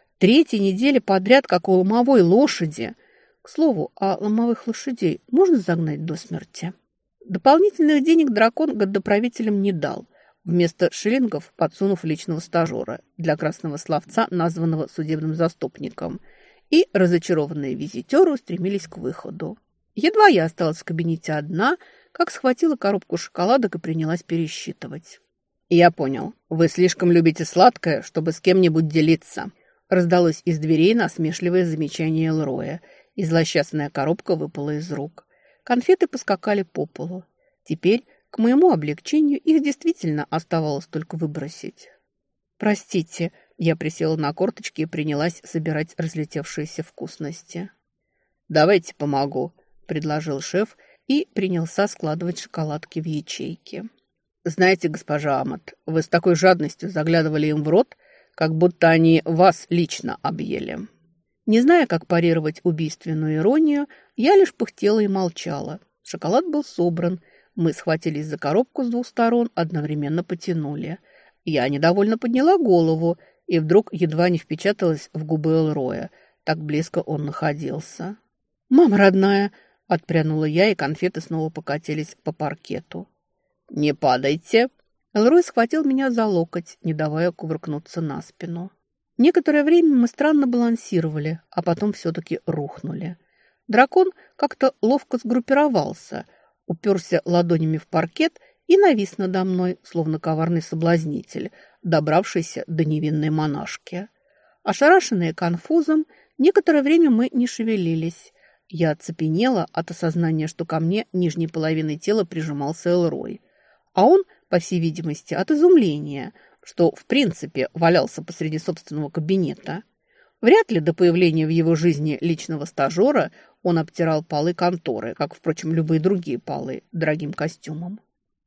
3-я неделя подряд, как у ломовой лошади. К слову, а ломовых лошадей можно загнать до смерти?» Дополнительных денег дракон градоправителям не дал, вместо шиллингов подсунув личного стажера для красного словца, названного судебным заступником, и разочарованные визитеры устремились к выходу. Едва я осталась в кабинете одна, как схватила коробку шоколадок и принялась пересчитывать. «Я понял, вы слишком любите сладкое, чтобы с кем-нибудь делиться», раздалось из дверей насмешливое замечание Элроя, и злосчастная коробка выпала из рук. Конфеты поскакали по полу. Теперь, к моему облегчению, их действительно оставалось только выбросить. «Простите», — я присела на корточки и принялась собирать разлетевшиеся вкусности. «Давайте помогу», — предложил шеф и принялся складывать шоколадки в ячейки. «Знаете, госпожа Амет, вы с такой жадностью заглядывали им в рот, как будто они вас лично объели». Не зная, как парировать убийственную иронию, я лишь пыхтела и молчала. Шоколад был собран. Мы схватились за коробку с 2 сторон, одновременно потянули. Я недовольно подняла голову и вдруг едва не впечаталась в губы Элроя. Так близко он находился. «Мама родная!» – отпрянула я, и конфеты снова покатились по паркету. «Не падайте!» Элрой схватил меня за локоть, не давая кувыркнуться на спину. Некоторое время мы странно балансировали, а потом все-таки рухнули. Дракон как-то ловко сгруппировался, уперся ладонями в паркет и навис надо мной, словно коварный соблазнитель, добравшийся до невинной монашки. Ошарашенные конфузом, некоторое время мы не шевелились. Я оцепенела от осознания, что ко мне нижней половиной тела прижимался Элрой, а он, по всей видимости, от изумления – что, в принципе, валялся посреди собственного кабинета. Вряд ли до появления в его жизни личного стажера он обтирал полы конторы, как, впрочем, любые другие полы, дорогим костюмом.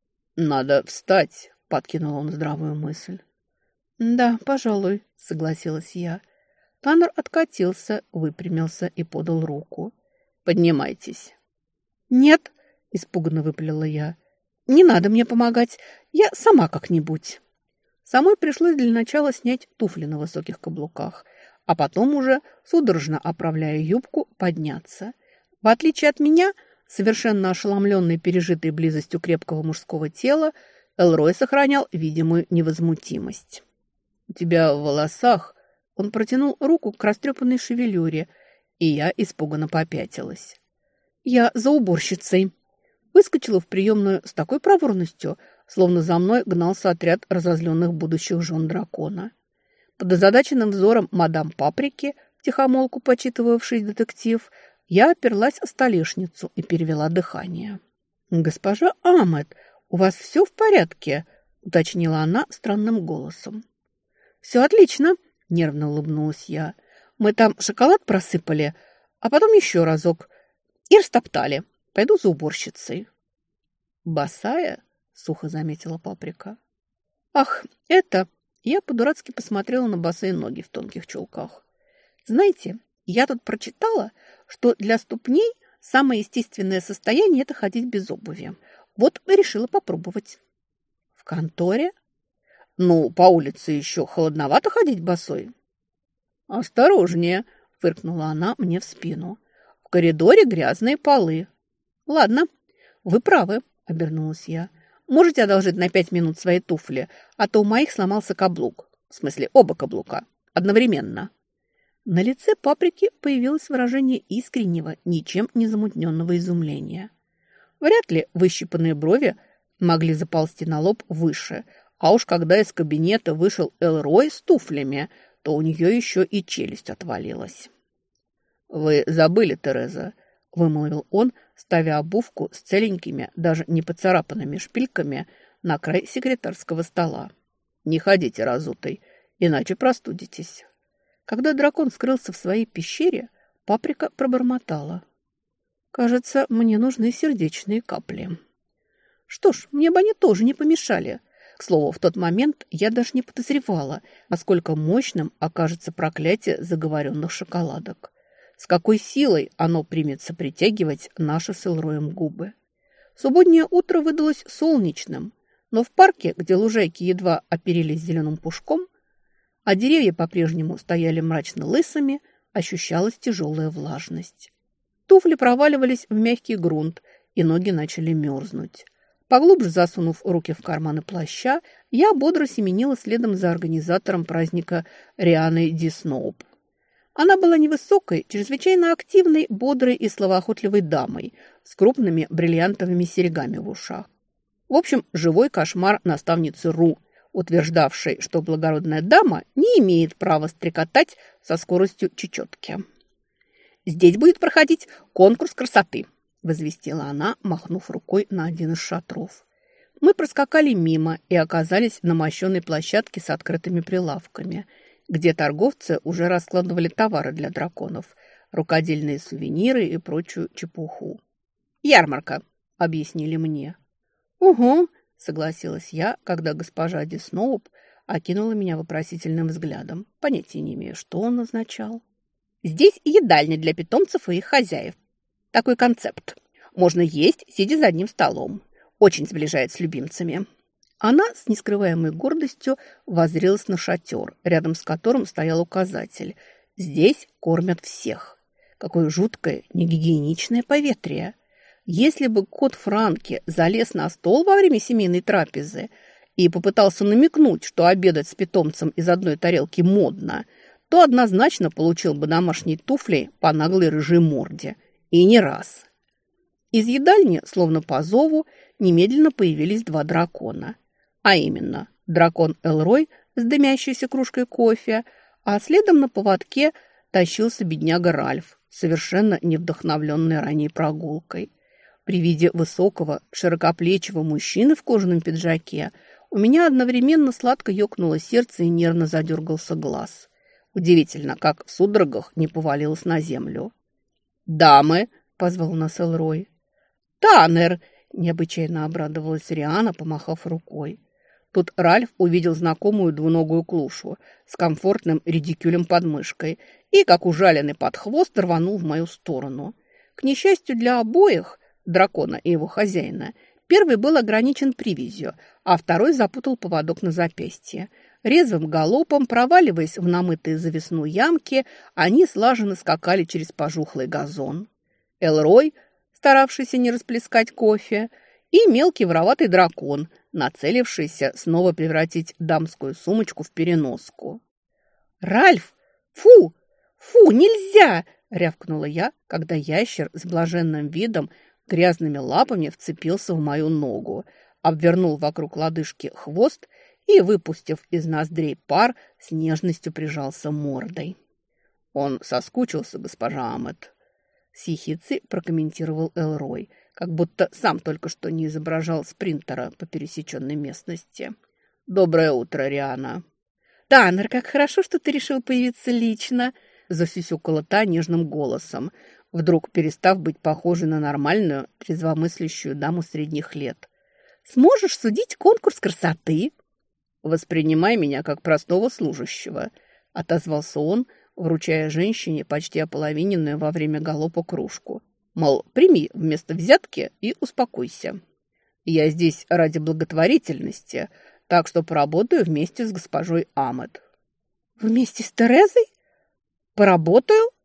«Надо встать», — подкинул он здравую мысль. «Да, пожалуй», — согласилась я. Таннер откатился, выпрямился и подал руку. «Поднимайтесь». «Нет», — испуганно выпалила я. «Не надо мне помогать, я сама как-нибудь». Самой пришлось для начала снять туфли на высоких каблуках, а потом уже, судорожно оправляя юбку, подняться. В отличие от меня, совершенно ошеломленный пережитой близостью крепкого мужского тела, Элрой сохранял видимую невозмутимость. «У тебя в волосах...» Он протянул руку к растрепанной шевелюре, и я испуганно попятилась. «Я за уборщицей». Выскочила в приемную с такой проворностью, словно за мной гнался отряд разозленных будущих жен дракона. Под озадаченным взором мадам Паприки, втихомолку почитывавший детектив, я оперлась о столешницу и перевела дыхание. «Госпожа Амет, у вас все в порядке?» – уточнила она странным голосом. «Все отлично», – нервно улыбнулась я. «Мы там шоколад просыпали, а потом еще разок и растоптали. Пойду за уборщицей». «Босая?» – сухо заметила Паприка. «Ах, это...» – я по-дурацки посмотрела на босые ноги в тонких чулках. «Знаете, я тут прочитала, что для ступней самое естественное состояние – это ходить без обуви. Вот и решила попробовать». «В конторе?» «Ну, по улице еще холодновато ходить босой». «Осторожнее!» – фыркнула она мне в спину. «В коридоре грязные полы». «Ладно, вы правы», – обернулась я. «Можете одолжить на 5 минут свои туфли, а то у моих сломался каблук. В смысле, оба каблука. Одновременно». На лице Паприки появилось выражение искреннего, ничем не замутненного изумления. Вряд ли выщипанные брови могли заползти на лоб выше, а уж когда из кабинета вышел Элрой с туфлями, то у нее еще и челюсть отвалилась. «Вы забыли, Тереза», – вымолвил он, ставя обувку с целенькими, даже не поцарапанными шпильками на край секретарского стола. «Не ходите разутой, иначе простудитесь». Когда дракон скрылся в своей пещере, Паприка пробормотала: «Кажется, мне нужны сердечные капли». Что ж, мне бы они тоже не помешали. К слову, в тот момент я даже не подозревала, насколько мощным окажется проклятие заговоренных шоколадок. С какой силой оно примется притягивать наши с Элроем губы. Субботнее утро выдалось солнечным, но в парке, где лужайки едва оперились зеленым пушком, а деревья по-прежнему стояли мрачно лысыми, ощущалась тяжелая влажность. Туфли проваливались в мягкий грунт, и ноги начали мерзнуть. Поглубже засунув руки в карманы плаща, я бодро семенила следом за организатором праздника Рианой Ди Сноуп. Она была невысокой, чрезвычайно активной, бодрой и словоохотливой дамой с крупными бриллиантовыми серьгами в ушах. В общем, живой кошмар наставницы Ру, утверждавшей, что благородная дама не имеет права стрекотать со скоростью чечетки. «Здесь будет проходить конкурс красоты», – возвестила она, махнув рукой на один из шатров. Мы проскакали мимо и оказались на мощенной площадке с открытыми прилавками, где торговцы уже раскладывали товары для драконов, рукодельные сувениры и прочую чепуху. «Ярмарка», – объяснили мне. «Угу», – согласилась я, когда госпожа Ди Сноуп окинула меня вопросительным взглядом. Понятия не имею, что он означал. «Здесь едальня для питомцев и их хозяев. Такой концепт. Можно есть, сидя за одним столом. Очень сближает с любимцами». Она с нескрываемой гордостью воззрелась на шатер, рядом с которым стоял указатель. «Здесь кормят всех». Какое жуткое, негигиеничное поветрие. Если бы кот Франки залез на стол во время семейной трапезы и попытался намекнуть, что обедать с питомцем из одной тарелки модно, то однозначно получил бы домашние туфли по наглой рыжей морде. И не раз. Из едальни, словно по зову, немедленно появились два дракона. А именно, дракон Элрой с дымящейся кружкой кофе, а следом на поводке тащился бедняга Ральф, совершенно не вдохновленный ранней прогулкой. При виде высокого, широкоплечего мужчины в кожаном пиджаке у меня одновременно сладко ёкнуло сердце и нервно задергался глаз. Удивительно, как в судорогах не повалилось на землю. «Дамы!» – позвал нас Элрой. «Таннер!» – необычайно обрадовалась Риана, помахав рукой. Тут Ральф увидел знакомую двуногую клушу с комфортным редикюлем под мышкой и, как ужаленный под хвост, рванул в мою сторону. К несчастью для обоих, дракона и его хозяина, первый был ограничен привязью, а второй запутал поводок на запястье. Резвым галопом, проваливаясь в намытые за весну ямки, они слаженно скакали через пожухлый газон. Элрой, старавшийся не расплескать кофе, и мелкий вороватый дракон, нацелившийся снова превратить дамскую сумочку в переноску. «Ральф! Фу! Фу, нельзя!» – рявкнула я, когда ящер с блаженным видом грязными лапами вцепился в мою ногу, обвернул вокруг лодыжки хвост и, выпустив из ноздрей пар, с нежностью прижался мордой. «Он соскучился, госпожа Амет», — с ехицей прокомментировал Элрой, как будто сам только что не изображал спринтера по пересеченной местности. «Доброе утро, Риана». «Таннер, как хорошо, что ты решил появиться лично», — засюсюкала та нежным голосом, вдруг перестав быть похожей на нормальную, трезвомыслящую даму средних лет. «Сможешь судить конкурс красоты?» «Воспринимай меня как простого служащего», — отозвался он, вручая женщине почти ополовиненную во время галопа кружку. Мол, прими вместо взятки и успокойся. Я здесь ради благотворительности, так что поработаю вместе с госпожой Амет. Вместе с Терезой? Поработаю?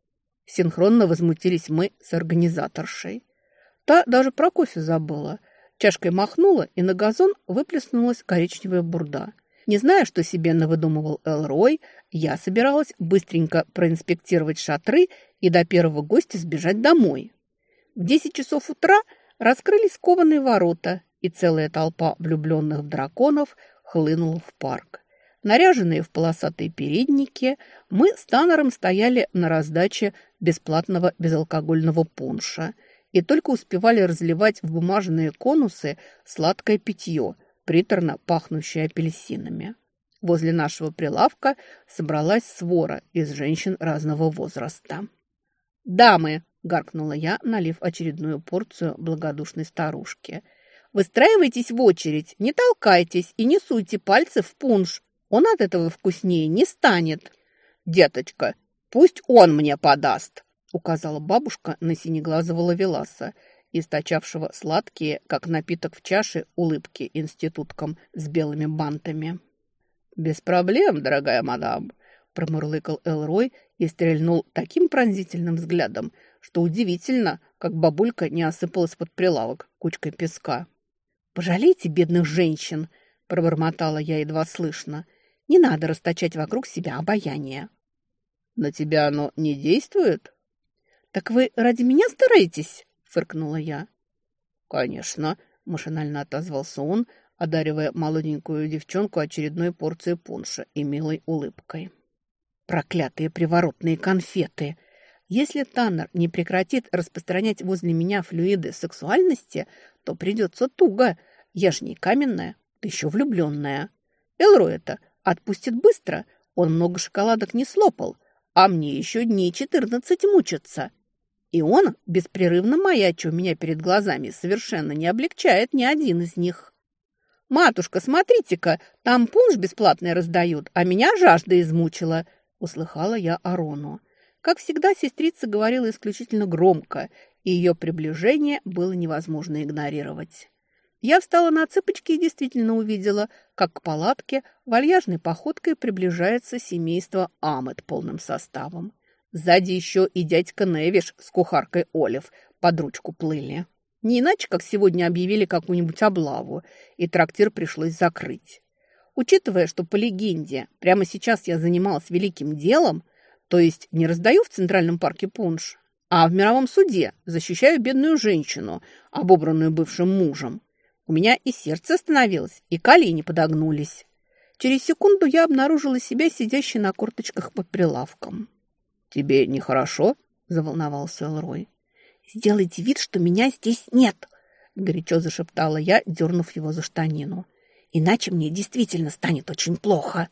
Синхронно возмутились мы с организаторшей. Та даже про кофе забыла. Чашкой махнула, и на газон выплеснулась коричневая бурда. Не зная, что себе навыдумывал Элрой, я собиралась быстренько проинспектировать шатры и до первого гостя сбежать домой. В 10 часов утра раскрылись кованые ворота, и целая толпа влюбленных в драконов хлынула в парк. Наряженные в полосатые передники, мы с Таннером стояли на раздаче бесплатного безалкогольного пунша и только успевали разливать в бумажные конусы сладкое питье, приторно пахнущее апельсинами. Возле нашего прилавка собралась свора из женщин разного возраста. «Дамы!» – гаркнула я, налив очередную порцию благодушной старушки. «Выстраивайтесь в очередь, не толкайтесь и не суйте пальцы в пунш. Он от этого вкуснее не станет». «Деточка, пусть он мне подаст», – указала бабушка на синеглазого ловеласа, источавшего сладкие, как напиток в чаше, улыбки институткам с белыми бантами. «Без проблем, дорогая мадам», – промурлыкал Элрой и стрельнул таким пронзительным взглядом, что удивительно, как бабулька не осыпалась под прилавок кучкой песка. «Пожалейте бедных женщин», – пробормотала я едва слышно. «Не надо расточать вокруг себя обаяние». «На тебя оно не действует?» «Так вы ради меня стараетесь?» – фыркнула я. «Конечно», – машинально отозвался он, одаривая молоденькую девчонку очередной порцией пунша и милой улыбкой. «Проклятые приворотные конфеты! Если Таннер не прекратит распространять возле меня флюиды сексуальности, то придется туго. Я ж не каменная, да еще влюбленная. Элрой-то отпустит быстро, он много шоколадок не слопал, а мне еще дней 14 мучиться. И он, беспрерывно маячу у меня перед глазами, совершенно не облегчает ни один из них. «Матушка, смотрите-ка, там пунш бесплатный раздают, а меня жажда измучила», – услыхала я Арону. Как всегда, сестрица говорила исключительно громко, и ее приближение было невозможно игнорировать. Я встала на цыпочки и действительно увидела, как к палатке вальяжной походкой приближается семейство Амет полным составом. Сзади еще и дядька Невиш с кухаркой Олив под ручку плыли. Не иначе, как сегодня объявили какую-нибудь облаву, и трактир пришлось закрыть. Учитывая, что по легенде прямо сейчас я занималась великим делом, то есть не раздаю в Центральном парке пунш, а в мировом суде защищаю бедную женщину, обобранную бывшим мужем, у меня и сердце остановилось, и колени подогнулись. Через секунду я обнаружила себя сидящей на корточках под прилавком. «Тебе нехорошо?» – заволновался Элрой. «Сделайте вид, что меня здесь нет!» – горячо зашептала я, дернув его за штанину. «Иначе мне действительно станет очень плохо!»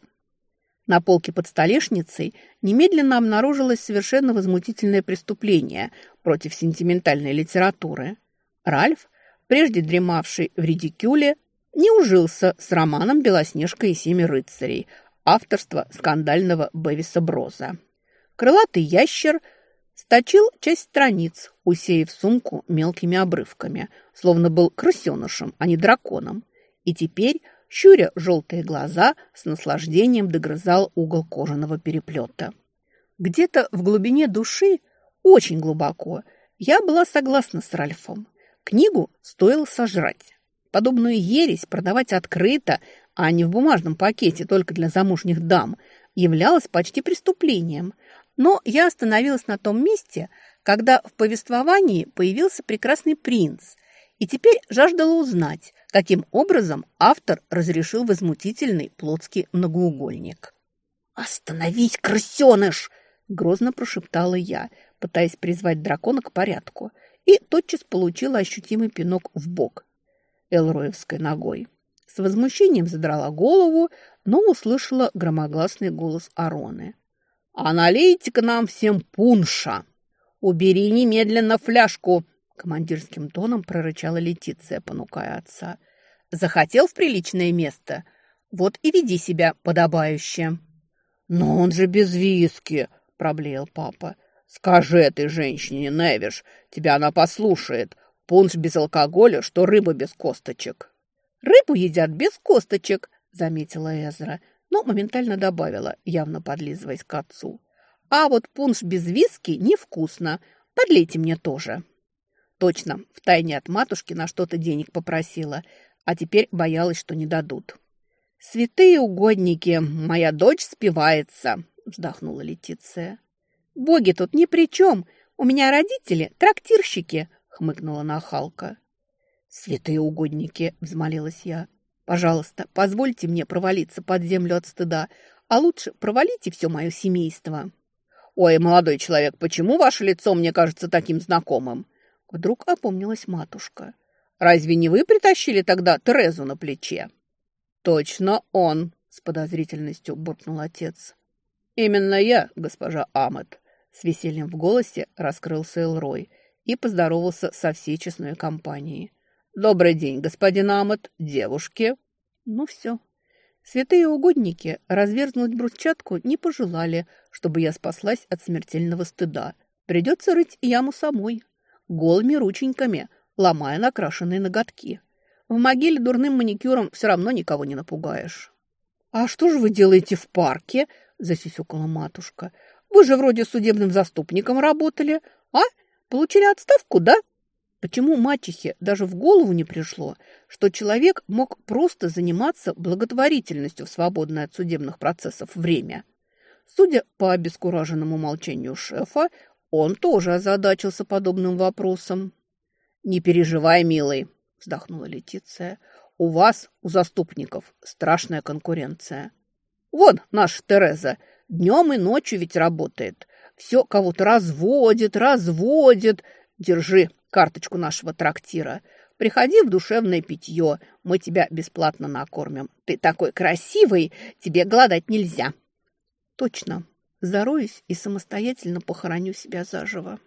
На полке под столешницей немедленно обнаружилось совершенно возмутительное преступление против сентиментальной литературы. Ральф, прежде дремавший в редикюле, не ужился с романом «Белоснежка и 7 рыцарей» авторства скандального Бевиса Броза. Крылатый ящер сточил часть страниц, усеяв сумку мелкими обрывками, словно был крысенышем, а не драконом, и теперь, щуря желтые глаза, с наслаждением догрызал угол кожаного переплета. Где-то в глубине души, очень глубоко, я была согласна с Ральфом. Книгу стоило сожрать. Подобную ересь продавать открыто, а не в бумажном пакете только для замужних дам, являлось почти преступлением. Но я остановилась на том месте, когда в повествовании появился прекрасный принц, и теперь жаждала узнать, каким образом автор разрешил возмутительный плотский многоугольник. «Остановись, крысеныш!» – грозно прошептала я, пытаясь призвать дракона к порядку, и тотчас получила ощутимый пинок в бок элроевской ногой. С возмущением задрала голову, но услышала громогласный голос Ароны. «А налейте-ка нам всем пунша!» «Убери немедленно фляжку!» – командирским тоном прорычала Летиция, понукая отца. «Захотел в приличное место? Вот и веди себя подобающе!» «Но он же без виски!» – проблеял папа. «Скажи этой женщине, Невиш, тебя она послушает. Пунш без алкоголя, что рыба без косточек». «Рыбу едят без косточек», – заметила Эзра, но моментально добавила, явно подлизываясь к отцу. А вот пунш без виски невкусно. Подлейте мне тоже. Точно, втайне от матушки на что-то денег попросила, а теперь боялась, что не дадут. «Святые угодники, моя дочь спивается», – вздохнула Летиция. «Боги тут ни при чем. У меня родители – трактирщики», – хмыкнула нахалка. «Святые угодники», – взмолилась я. «Пожалуйста, позвольте мне провалиться под землю от стыда, а лучше провалите все мое семейство». «Ой, молодой человек, почему ваше лицо мне кажется таким знакомым?» Вдруг опомнилась матушка. «Разве не вы притащили тогда Терезу на плече?» «Точно он», – с подозрительностью буркнул отец. «Именно я, госпожа Амет», – с весельем в голосе раскрылся Элрой и поздоровался со всей честной компанией. «Добрый день, господин Амет, девушки». Ну все. Святые угодники разверзнуть брусчатку не пожелали, чтобы я спаслась от смертельного стыда. Придется рыть яму самой, голыми рученьками, ломая накрашенные ноготки. В могиле дурным маникюром все равно никого не напугаешь. «А что же вы делаете в парке?» – засюсюкала матушка. «Вы же вроде судебным заступником работали, а? Получили отставку, да?» Почему мачехе даже в голову не пришло, что человек мог просто заниматься благотворительностью в свободное от судебных процессов время? Судя по обескураженному молчанию шефа, он тоже озадачился подобным вопросом. «Не переживай, милый», – вздохнула Летиция. «У вас, у заступников, страшная конкуренция. Вон наша Тереза днем и ночью ведь работает. Все кого-то разводит. Держи карточку нашего трактира. Приходи в душевное питье, мы тебя бесплатно накормим. Ты такой красивый, тебе голодать нельзя». «Точно, зароюсь и самостоятельно похороню себя заживо».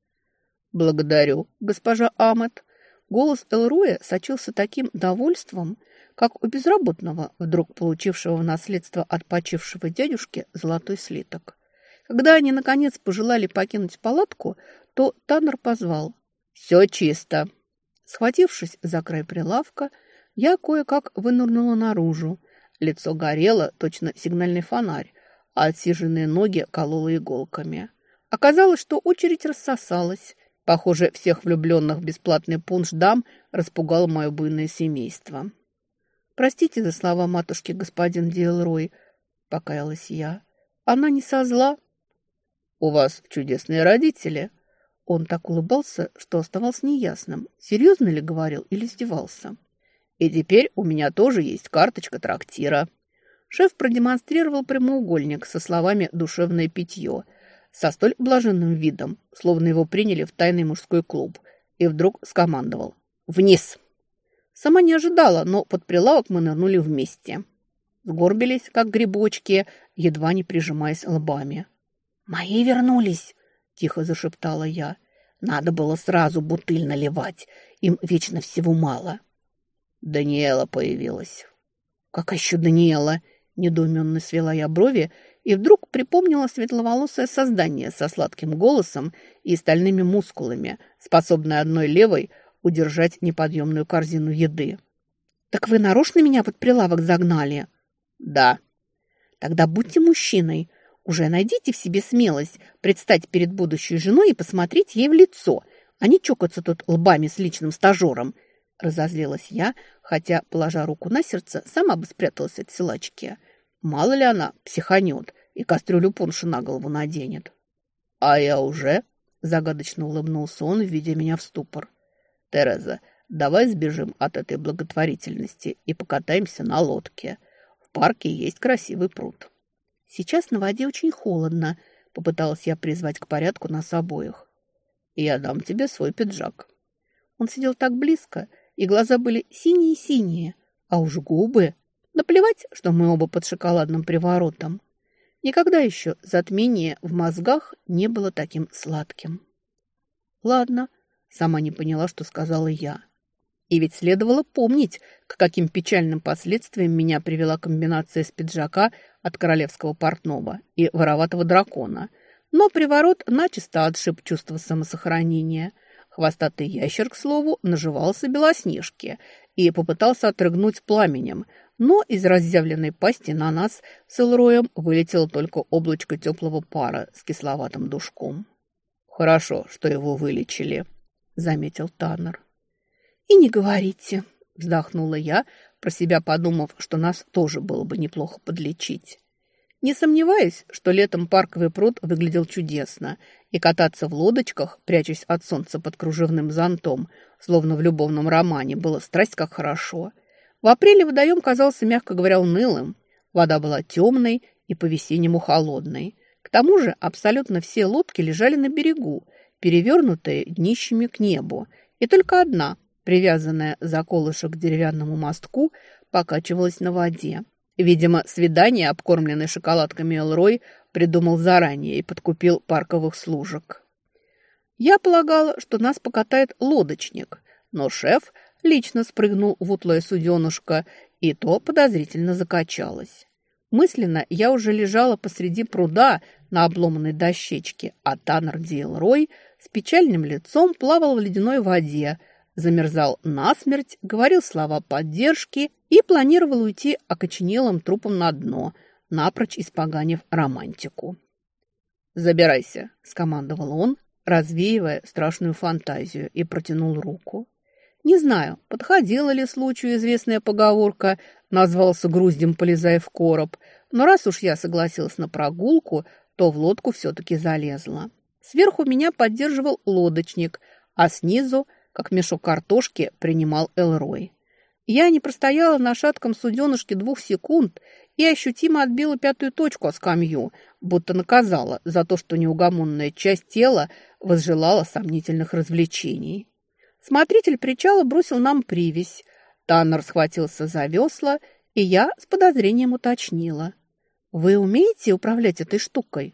«Благодарю, госпожа Амет». Голос Элроя сочился таким довольством, как у безработного, вдруг получившего в наследство от почившего дядюшки золотой слиток. Когда они, наконец, пожелали покинуть палатку, то Таннер позвал: «Все чисто». Схватившись за край прилавка, я кое-как вынырнула наружу. Лицо горело, точно сигнальный фонарь, а отсиженные ноги кололо иголками. Оказалось, что очередь рассосалась. Похоже, всех влюбленных в бесплатный пунш дам распугало мое буйное семейство. «Простите за слова матушки, господин Диэлрой», — покаялась я. «Она не со зла». «У вас чудесные родители». Он так улыбался, что оставалось неясным, серьезно ли говорил или издевался. «И теперь у меня тоже есть карточка трактира». Шеф продемонстрировал прямоугольник со словами «душевное питье», со столь блаженным видом, словно его приняли в тайный мужской клуб, и вдруг скомандовал: «Вниз!». Сама не ожидала, но под прилавок мы нырнули вместе. Сгорбились, как грибочки, едва не прижимаясь лбами. «Мои вернулись!» – тихо зашептала я. «Надо было сразу бутыль наливать, им вечно всего мало». «Даниэла появилась». «Как еще Даниэла?» – недоуменно свела я брови и вдруг припомнила светловолосое создание со сладким голосом и стальными мускулами, способное одной левой удержать неподъемную корзину еды. «Так вы нарочно меня под прилавок загнали?» «Да». «Тогда будьте мужчиной. Уже найдите в себе смелость предстать перед будущей женой и посмотреть ей в лицо, а не чокаться тут лбами с личным стажером», – разозлилась я, хотя, положа руку на сердце, сама бы спряталась от силачки. Мало ли она психанет и кастрюлю пунша на голову наденет. «А я уже?» – загадочно улыбнулся он, введя меня в ступор. «Тереза, давай сбежим от этой благотворительности и покатаемся на лодке. В парке есть красивый пруд». «Сейчас на воде очень холодно», – попыталась я призвать к порядку нас обоих. «Я дам тебе свой пиджак». Он сидел так близко, и глаза были синие-синие, а уж губы. Наплевать, что мы оба под шоколадным приворотом. Никогда еще затмение в мозгах не было таким сладким. «Ладно», – сама не поняла, что сказала я. И ведь следовало помнить, к каким печальным последствиям меня привела комбинация с пиджака от королевского портного и вороватого дракона. Но приворот начисто отшиб чувство самосохранения. Хвостатый ящер, к слову, наживался Белоснежки и попытался отрыгнуть пламенем, Но из разъявленной пасти на нас с Элроем вылетело только облачко теплого пара с кисловатым душком. «Хорошо, что его вылечили», — заметил Таннер. «И не говорите», — вздохнула я, про себя подумав, что нас тоже было бы неплохо подлечить. Не сомневаюсь, что летом парковый пруд выглядел чудесно, и кататься в лодочках, прячась от солнца под кружевным зонтом, словно в любовном романе, было страсть как хорошо. В апреле водоем казался, мягко говоря, унылым. Вода была темной и по-весеннему холодной. К тому же абсолютно все лодки лежали на берегу, перевернутые днищами к небу, и только одна, привязанная за колышек к деревянному мостку, покачивалась на воде. Видимо, свидание, обкормленное шоколадками Элрой, придумал заранее и подкупил парковых служек. Я полагала, что нас покатает лодочник, но шеф лично спрыгнул в утлое суденышко, и то подозрительно закачалось. Мысленно я уже лежала посреди пруда на обломанной дощечке, а Таннер Ди Элрой с печальным лицом плавал в ледяной воде, замерзал насмерть, говорил слова поддержки и планировал уйти окоченелым трупом на дно, напрочь испоганив романтику. «Забирайся», — скомандовал он, развеивая страшную фантазию, и протянул руку. Не знаю, подходила ли случаю известная поговорка «назвался груздем, полезай в короб», но раз уж я согласилась на прогулку, то в лодку все-таки залезла. Сверху меня поддерживал лодочник, а снизу, как мешок картошки, принимал Элрой. Я не простояла на шатком суденышке 2 секунд и ощутимо отбила 5-ю точку о скамью, будто наказала за то, что неугомонная часть тела возжелала сомнительных развлечений. Смотритель причала бросил нам привязь. Таннер схватился за весла, и я с подозрением уточнила: «Вы умеете управлять этой штукой?»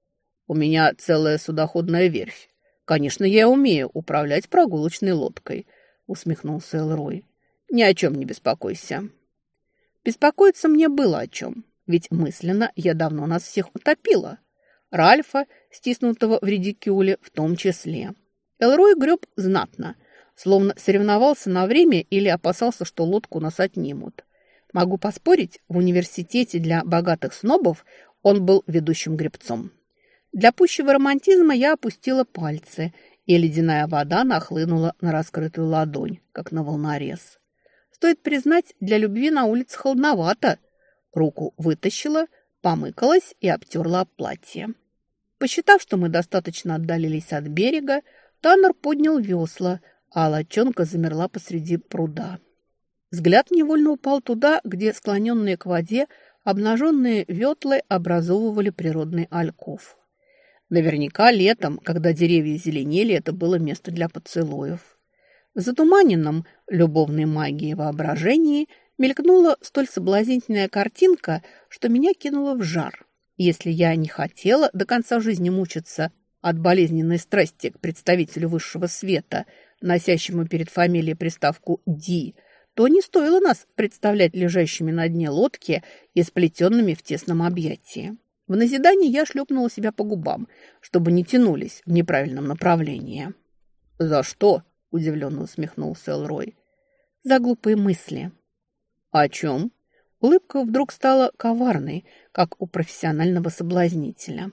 «У меня целая судоходная верфь. Конечно, я умею управлять прогулочной лодкой», — усмехнулся Элрой. «Ни о чем не беспокойся». Беспокоиться мне было о чем, ведь мысленно я давно нас всех утопила. Ральфа, стиснутого в редикюле, в том числе. Элрой греб знатно, словно соревновался на время или опасался, что лодку нас отнимут. Могу поспорить, в университете для богатых снобов он был ведущим гребцом. Для пущего романтизма я опустила пальцы, и ледяная вода нахлынула на раскрытую ладонь, как на волнорез. Стоит признать, для любви на улице холодновато. Руку вытащила, помыкалась и обтерла об платье. Посчитав, что мы достаточно отдалились от берега, Таннер поднял весла, а лодчонка замерла посреди пруда. Взгляд невольно упал туда, где склоненные к воде обнаженные ветлы образовывали природный альков. Наверняка летом, когда деревья зеленели, это было место для поцелуев. В затуманенном любовной магией воображении мелькнула столь соблазнительная картинка, что меня кинуло в жар. Если я не хотела до конца жизни мучиться от болезненной страсти к представителю высшего света, носящему перед фамилией приставку «Ди», то не стоило нас представлять лежащими на дне лодки и сплетенными в тесном объятии. В назидание я шлепнула себя по губам, чтобы не тянулись в неправильном направлении. «За что?» – удивленно усмехнулся Элрой. «За глупые мысли». «О чем?» Улыбка вдруг стала коварной, как у профессионального соблазнителя.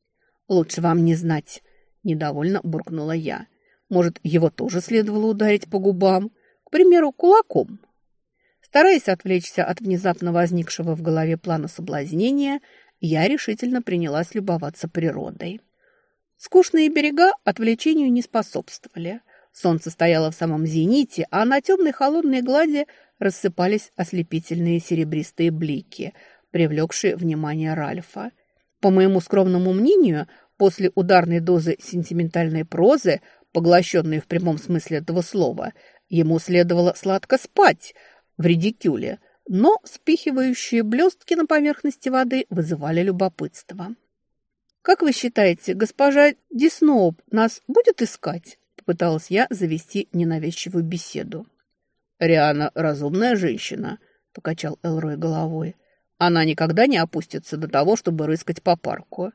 «Лучше вам не знать», – недовольно буркнула я. «Может, его тоже следовало ударить по губам? К примеру, кулаком?» Стараясь отвлечься от внезапно возникшего в голове плана соблазнения, я решительно принялась любоваться природой. Скучные берега отвлечению не способствовали. Солнце стояло в самом зените, а на темной холодной глади рассыпались ослепительные серебристые блики, привлекшие внимание Ральфа. По моему скромному мнению, после ударной дозы сентиментальной прозы, поглощенной в прямом смысле этого слова, ему следовало сладко спать в редикюле, но вспихивающие блестки на поверхности воды вызывали любопытство. «Как вы считаете, госпожа Дисноуп нас будет искать?» – попыталась я завести ненавязчивую беседу. «Риана – разумная женщина», – покачал Элрой головой. «Она никогда не опустится до того, чтобы рыскать по парку.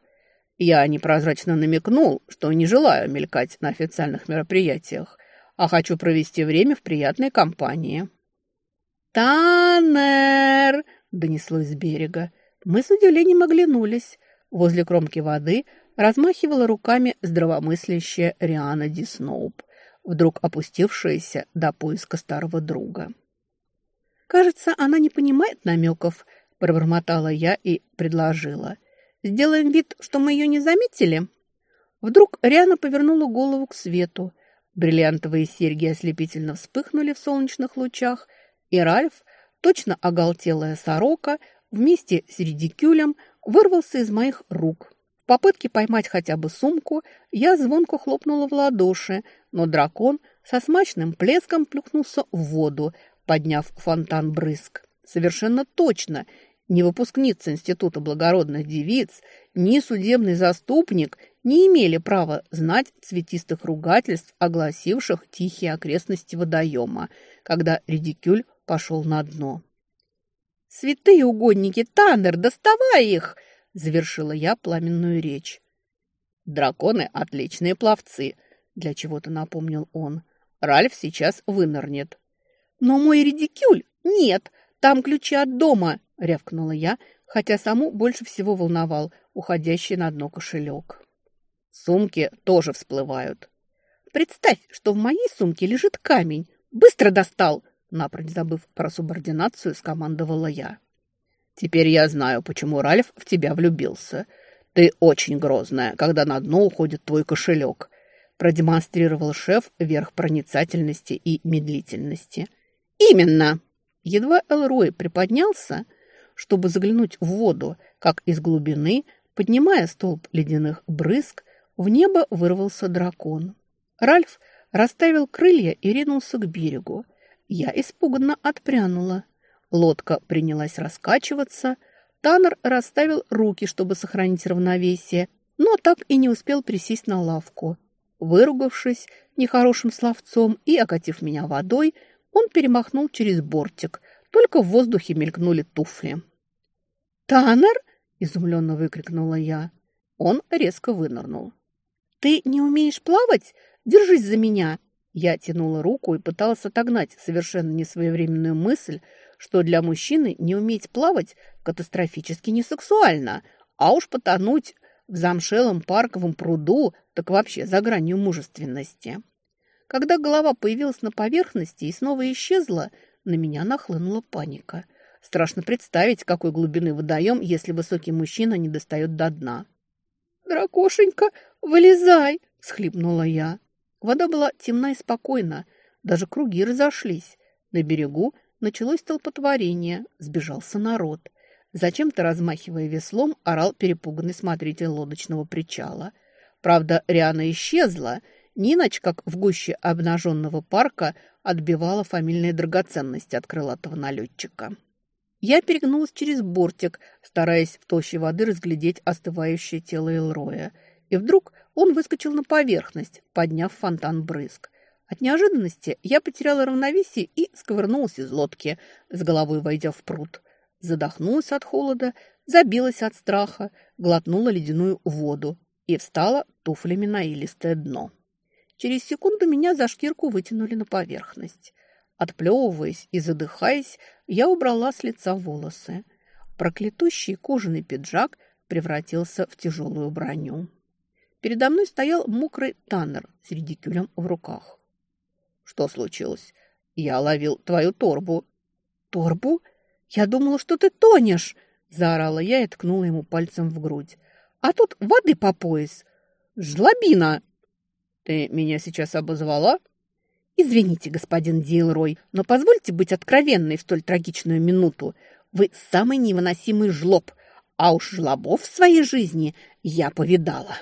Я непрозрачно намекнул, что не желаю мелькать на официальных мероприятиях, а хочу провести время в приятной компании». «Таннер!» – донеслось с берега. Мы с удивлением оглянулись. Возле кромки воды размахивала руками здравомыслящая Риана Ди Сноуп, вдруг опустившаяся до поиска старого друга. «Кажется, она не понимает намеков», – пробормотала я и предложила. «Сделаем вид, что мы ее не заметили?» Вдруг Риана повернула голову к свету. Бриллиантовые серьги ослепительно вспыхнули в солнечных лучах, и Ральф, точно оголтелая сорока, вместе с редикюлем вырвался из моих рук. В попытке поймать хотя бы сумку я звонко хлопнула в ладоши, но дракон со смачным плеском плюхнулся в воду, подняв фонтан брызг. Совершенно точно, ни выпускница Института благородных девиц, ни судебный заступник не имели права знать цветистых ругательств, огласивших тихие окрестности водоема, когда редикюль пошел на дно. «Святые угодники, Таннер, доставай их!» – завершила я пламенную речь. «Драконы – отличные пловцы», – для чего-то напомнил он. «Ральф сейчас вынырнет». «Но мой редикюль? Нет, там ключи от дома!» – рявкнула я, хотя саму больше всего волновал уходящий на дно кошелек. «Сумки тоже всплывают». «Представь, что в моей сумке лежит камень. Быстро достал!» Напрочь забыв про субординацию, скомандовала я. «Теперь я знаю, почему Ральф в тебя влюбился. Ты очень грозная, когда на дно уходит твой кошелек», продемонстрировал шеф верх проницательности и медлительности. «Именно!» Едва Элрой приподнялся, чтобы заглянуть в воду, как из глубины, поднимая столб ледяных брызг, в небо вырвался дракон. Ральф расставил крылья и ринулся к берегу. Я испуганно отпрянула. Лодка принялась раскачиваться. Таннер расставил руки, чтобы сохранить равновесие, но так и не успел присесть на лавку. Выругавшись нехорошим словцом и окатив меня водой, он перемахнул через бортик. Только в воздухе мелькнули туфли. «Таннер!» – изумленно выкрикнула я. Он резко вынырнул. «Ты не умеешь плавать? Держись за меня!» Я тянула руку и пыталась отогнать совершенно несвоевременную мысль, что для мужчины не уметь плавать катастрофически несексуально, а уж потонуть в замшелом парковом пруду так вообще за гранью мужественности. Когда голова появилась на поверхности и снова исчезла, на меня нахлынула паника. Страшно представить, какой глубины водоем, если высокий мужчина не достает до дна. «Дракошенька, вылезай!» – всхлипнула я. Вода была темна и спокойна, даже круги разошлись. На берегу началось столпотворение, сбежался народ. Зачем-то, размахивая веслом, орал перепуганный смотритель лодочного причала. Правда, Риана исчезла, не иначе как в гуще обнаженного парка отбивала фамильные драгоценности от крылатого налетчика. Я перегнулась через бортик, стараясь в толще воды разглядеть остывающее тело Элроя. И вдруг он выскочил на поверхность, подняв фонтан брызг. От неожиданности я потеряла равновесие и сковырнулась из лодки, с головой войдя в пруд. Задохнулась от холода, забилась от страха, глотнула ледяную воду и встала туфлями на илистое дно. Через секунду меня за шкирку вытянули на поверхность. Отплевываясь и задыхаясь, я убрала с лица волосы. Проклятущий кожаный пиджак превратился в тяжелую броню. Передо мной стоял мокрый Таннер с редикюлем в руках. «Что случилось? Я ловил твою торбу». «Торбу? Я думала, что ты тонешь!» – заорала я и ткнула ему пальцем в грудь. «А тут воды по пояс! Жлобина!» «Ты меня сейчас обозвала?» «Извините, господин Дилрой, но позвольте быть откровенной в столь трагичную минуту. Вы самый невыносимый жлоб, а уж жлобов в своей жизни я повидала».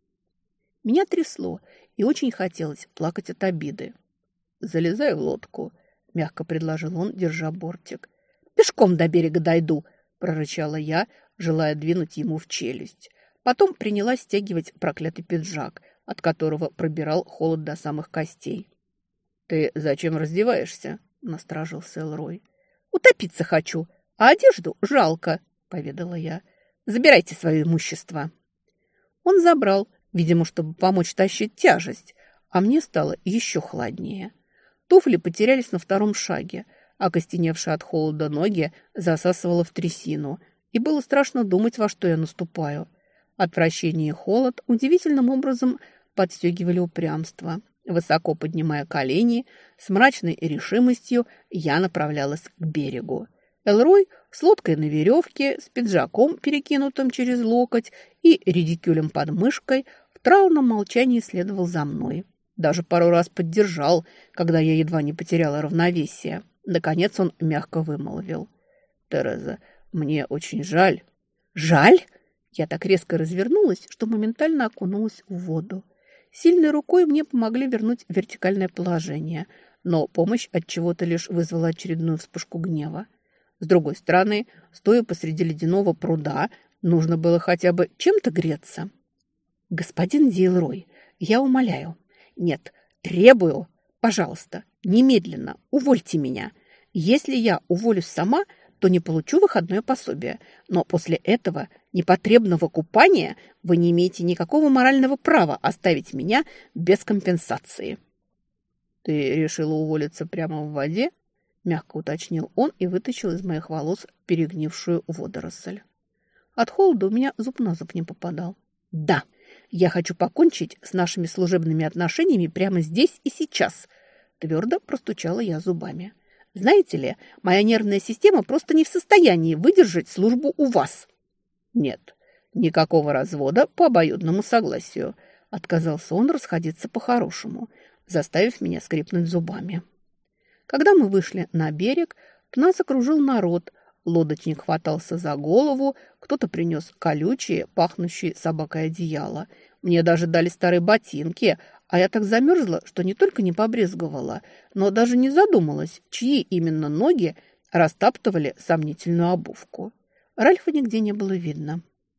Меня трясло, и очень хотелось плакать от обиды. «Залезай в лодку», – мягко предложил он, держа бортик. «Пешком до берега дойду», – прорычала я, желая двинуть ему в челюсть. Потом принялась стягивать проклятый пиджак, от которого пробирал холод до самых костей. «Ты зачем раздеваешься?» – насторожился Элрой. «Утопиться хочу, а одежду жалко», – поведала я. «Забирайте свое имущество». Он забрал, видимо, чтобы помочь тащить тяжесть, а мне стало еще холоднее. Туфли потерялись на втором шаге. Окостеневшие от холода ноги засасывало в трясину, и было страшно думать, во что я наступаю. Отвращение и холод удивительным образом подстегивали упрямство. Высоко поднимая колени, с мрачной решимостью я направлялась к берегу. Элрой с лодкой на веревке, с пиджаком, перекинутым через локоть, и редикюлем под мышкой в траурном молчании следовал за мной. Даже пару раз поддержал, когда я едва не потеряла равновесие. Наконец он мягко вымолвил: «Тереза, мне очень жаль». «Жаль?» Я так резко развернулась, что моментально окунулась в воду. Сильной рукой мне помогли вернуть вертикальное положение, но помощь от чего-то лишь вызвала очередную вспышку гнева. С другой стороны, стоя посреди ледяного пруда, нужно было хотя бы чем-то греться. «Господин Дилрой, я умоляю. Нет, требую. Пожалуйста, немедленно увольте меня. Если я уволюсь сама, то не получу выходное пособие. Но после этого непотребного купания вы не имеете никакого морального права оставить меня без компенсации». «Ты решила уволиться прямо в воде?» – мягко уточнил он и вытащил из моих волос перегнившую водоросль. От холода у меня зуб на зуб не попадал. «Да, я хочу покончить с нашими служебными отношениями прямо здесь и сейчас», – твердо простучала я зубами. «Знаете ли, моя нервная система просто не в состоянии выдержать службу у вас». «Нет, никакого развода по обоюдному согласию», – отказался он расходиться по-хорошему, заставив меня скрипнуть зубами. Когда мы вышли на берег, то нас окружил народ. Лодочник хватался за голову, кто-то принес колючие, пахнущие собакой одеяло. Мне даже дали старые ботинки, а я так замерзла, что не только не побрезговала, но даже не задумалась, чьи именно ноги растаптывали сомнительную обувку. Ральфа нигде не было видно.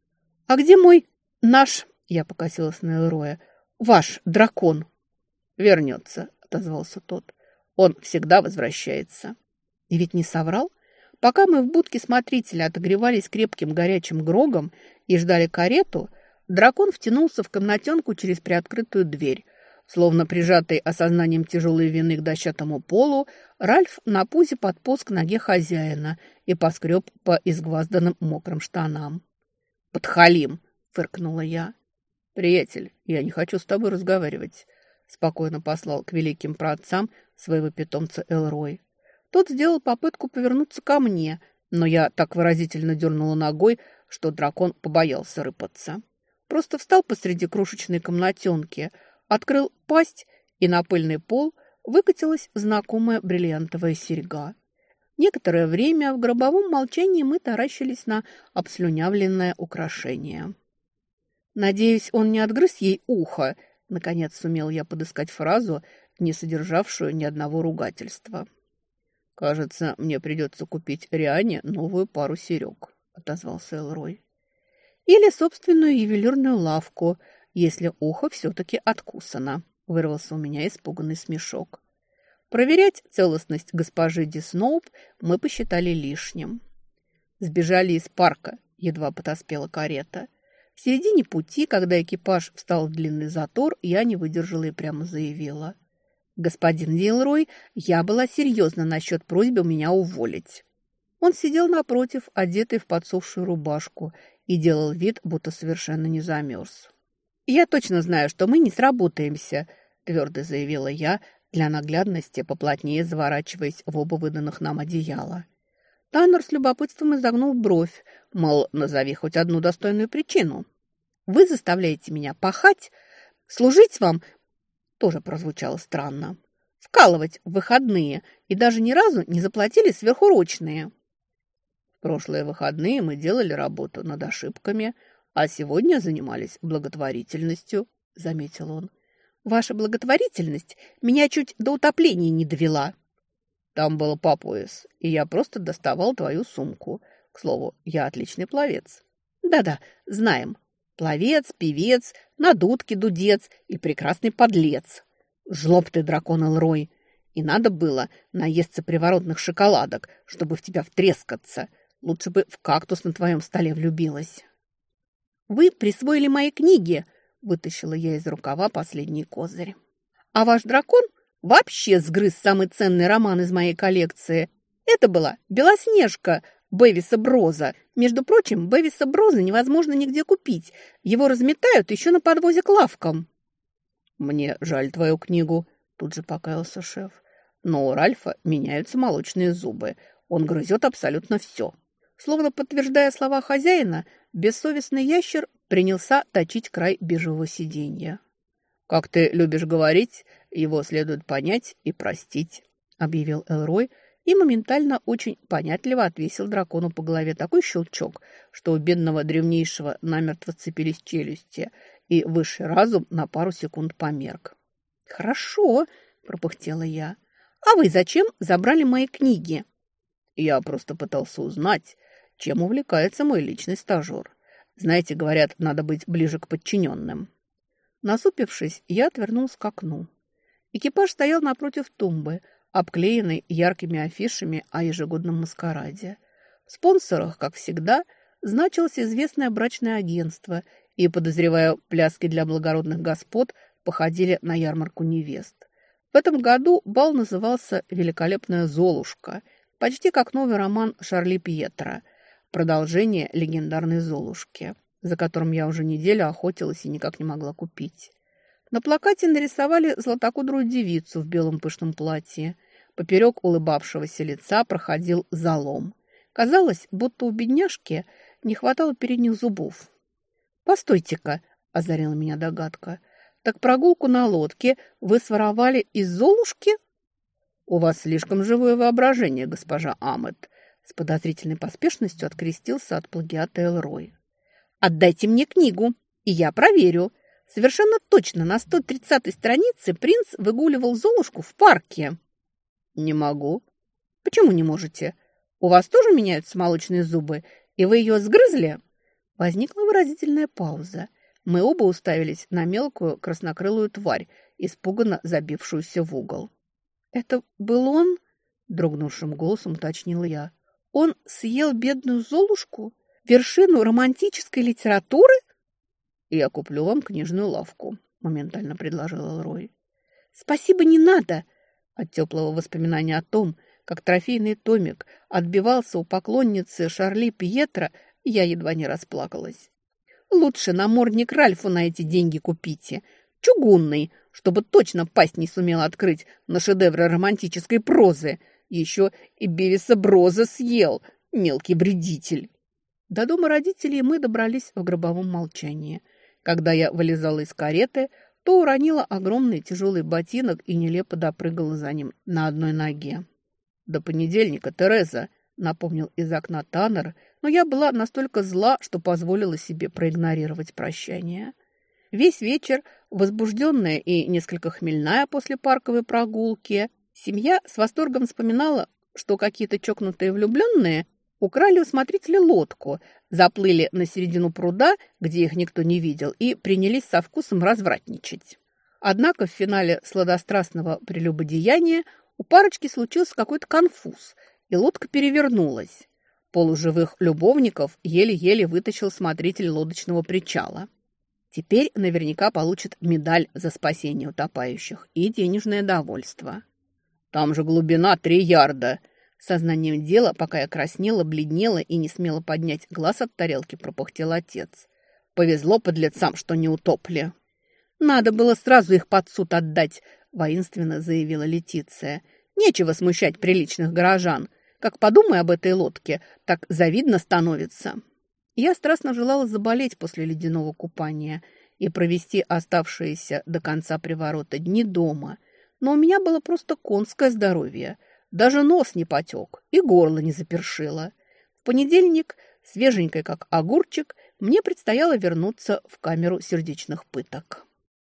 «А где мой... наш...» — я покосилась на Элроя. «Ваш дракон?» «Вернется», — отозвался тот. «Он всегда возвращается». И ведь не соврал. Пока мы в будке смотрителя отогревались крепким горячим грогом и ждали карету, дракон втянулся в комнатенку через приоткрытую дверь. Словно прижатый осознанием тяжелой вины к дощатому полу, Ральф на пузе подполз к ноге хозяина и поскреб по изгвазданным мокрым штанам. «Подхалим!» — фыркнула я. «Приятель, я не хочу с тобой разговаривать», — спокойно послал к великим праотцам своего питомца Элрой. Тот сделал попытку повернуться ко мне, но я так выразительно дернула ногой, что дракон побоялся рыпаться. Просто встал посреди крошечной комнатенки, открыл пасть, и на пыльный пол выкатилась знакомая бриллиантовая серьга. Некоторое время в гробовом молчании мы таращились на обслюнявленное украшение. «Надеюсь, он не отгрыз ей ухо», — наконец сумел я подыскать фразу, не содержавшую ни одного ругательства. «Кажется, мне придется купить Риане новую пару серег», — отозвался Элрой. «Или собственную ювелирную лавку, если ухо все-таки откусано», — вырвался у меня испуганный смешок. Проверять целостность госпожи Ди Сноуп мы посчитали лишним. Сбежали из парка, едва подоспела карета. В середине пути, когда экипаж встал в длинный затор, я не выдержала и прямо заявила: «Господин Дилрой, я была серьезна насчет просьбы меня уволить». Он сидел напротив, одетый в подсохшую рубашку, и делал вид, будто совершенно не замерз. «Я точно знаю, что мы не сработаемся», – твердо заявила я, для наглядности поплотнее заворачиваясь в оба выданных нам одеяла. Таннер с любопытством изогнул бровь, мол, назови хоть одну достойную причину. «Вы заставляете меня пахать, служить вам...» тоже прозвучало странно. «Вкалывать в выходные и даже ни разу не заплатили сверхурочные». «В прошлые выходные мы делали работу над ошибками, а сегодня занимались благотворительностью», — заметил он. «Ваша благотворительность меня чуть до утопления не довела». «Там было по пояс, и я просто доставал твою сумку. К слову, я отличный пловец». «Да-да, знаем. Пловец, певец, на дудке дудец и прекрасный подлец. Жлоб ты, дракон Элрой. И надо было наесться приворотных шоколадок, чтобы в тебя втрескаться. Лучше бы в кактус на твоем столе влюбилась». «Вы присвоили мои книги», — вытащила я из рукава последний козырь. «А ваш дракон вообще сгрыз самый ценный роман из моей коллекции. Это была Белоснежка Бевиса Броза. Между прочим, Бевиса Броза невозможно нигде купить. Его разметают еще на подвозе к лавкам. «Мне жаль твою книгу», – тут же покаялся шеф. «Но у Ральфа меняются молочные зубы. Он грызет абсолютно все». Словно подтверждая слова хозяина, бессовестный ящер принялся точить край бежевого сиденья. «Как ты любишь говорить, его следует понять и простить», – объявил Элрой и моментально очень понятливо отвесил дракону по голове такой щелчок, что у бедного древнейшего намертво цепились челюсти, и высший разум на пару секунд померк. «Хорошо», – пропыхтела я. «А вы зачем забрали мои книги?» «Я просто пытался узнать, чем увлекается мой личный стажер. Знаете, говорят, надо быть ближе к подчиненным». Насупившись, я отвернулась к окну. Экипаж стоял напротив тумбы, обклеенной яркими афишами о ежегодном маскараде. В спонсорах, как всегда, значилось известное брачное агентство, и, подозреваю, пляски для благородных господ походили на ярмарку невест. В этом году бал назывался «Великолепная Золушка», почти как новый роман Шарли Пьетро, продолжение легендарной Золушки, за которым я уже неделю охотилась и никак не могла купить. На плакате нарисовали златокудрую девицу в белом пышном платье. Поперек улыбавшегося лица проходил залом. Казалось, будто у бедняжки не хватало передних зубов. «Постойте-ка», – озарила меня догадка, – «так прогулку на лодке вы своровали из Золушки?» «У вас слишком живое воображение, госпожа Амет», – с подозрительной поспешностью открестился от плагиата Элрой. «Отдайте мне книгу, и я проверю. Совершенно точно на 130-й странице принц выгуливал Золушку в парке». «Не могу». «Почему не можете? У вас тоже меняются молочные зубы, и вы ее сгрызли?» Возникла выразительная пауза. Мы оба уставились на мелкую краснокрылую тварь, испуганно забившуюся в угол. «Это был он?» – дрогнувшим голосом уточнила я. «Он съел бедную Золушку? Вершину романтической литературы?» «Я куплю вам книжную лавку», – моментально предложил Элрой. «Спасибо, не надо!» От теплого воспоминания о том, как трофейный томик отбивался у поклонницы Шарли Пьетро, я едва не расплакалась. «Лучше намордник Ральфу на эти деньги купите. Чугунный, чтобы точно пасть не сумела открыть на шедевры романтической прозы. Еще и Бевиса Броза съел, мелкий вредитель». До дома родителей мы добрались в гробовом молчании. Когда я вылезала из кареты, то уронила огромный тяжелый ботинок и нелепо допрыгала за ним на одной ноге. «До понедельника, Тереза», — напомнил из окна Таннер, но я была настолько зла, что позволила себе проигнорировать прощание. Весь вечер, возбужденная и несколько хмельная после парковой прогулки, семья с восторгом вспоминала, что какие-то чокнутые влюбленные украли у смотрителя лодку, заплыли на середину пруда, где их никто не видел, и принялись со вкусом развратничать. Однако в финале сладострастного прелюбодеяния у парочки случился какой-то конфуз, и лодка перевернулась. Полуживых любовников еле-еле вытащил смотритель лодочного причала. Теперь наверняка получит медаль за спасение утопающих и денежное довольство. «Там же глубина 3 ярда!» Сознанием дела, пока я краснела, бледнела и не смела поднять глаз от тарелки, пропыхтел отец. «Повезло подлецам, что не утопли». «Надо было сразу их под суд отдать», – воинственно заявила Летиция. «Нечего смущать приличных горожан. Как подумай об этой лодке, так завидно становится». Я страстно желала заболеть после ледяного купания и провести оставшиеся до конца приворота дни дома. Но у меня было просто конское здоровье. Даже нос не потек и горло не запершило. В понедельник, свеженькой как огурчик, мне предстояло вернуться в камеру сердечных пыток.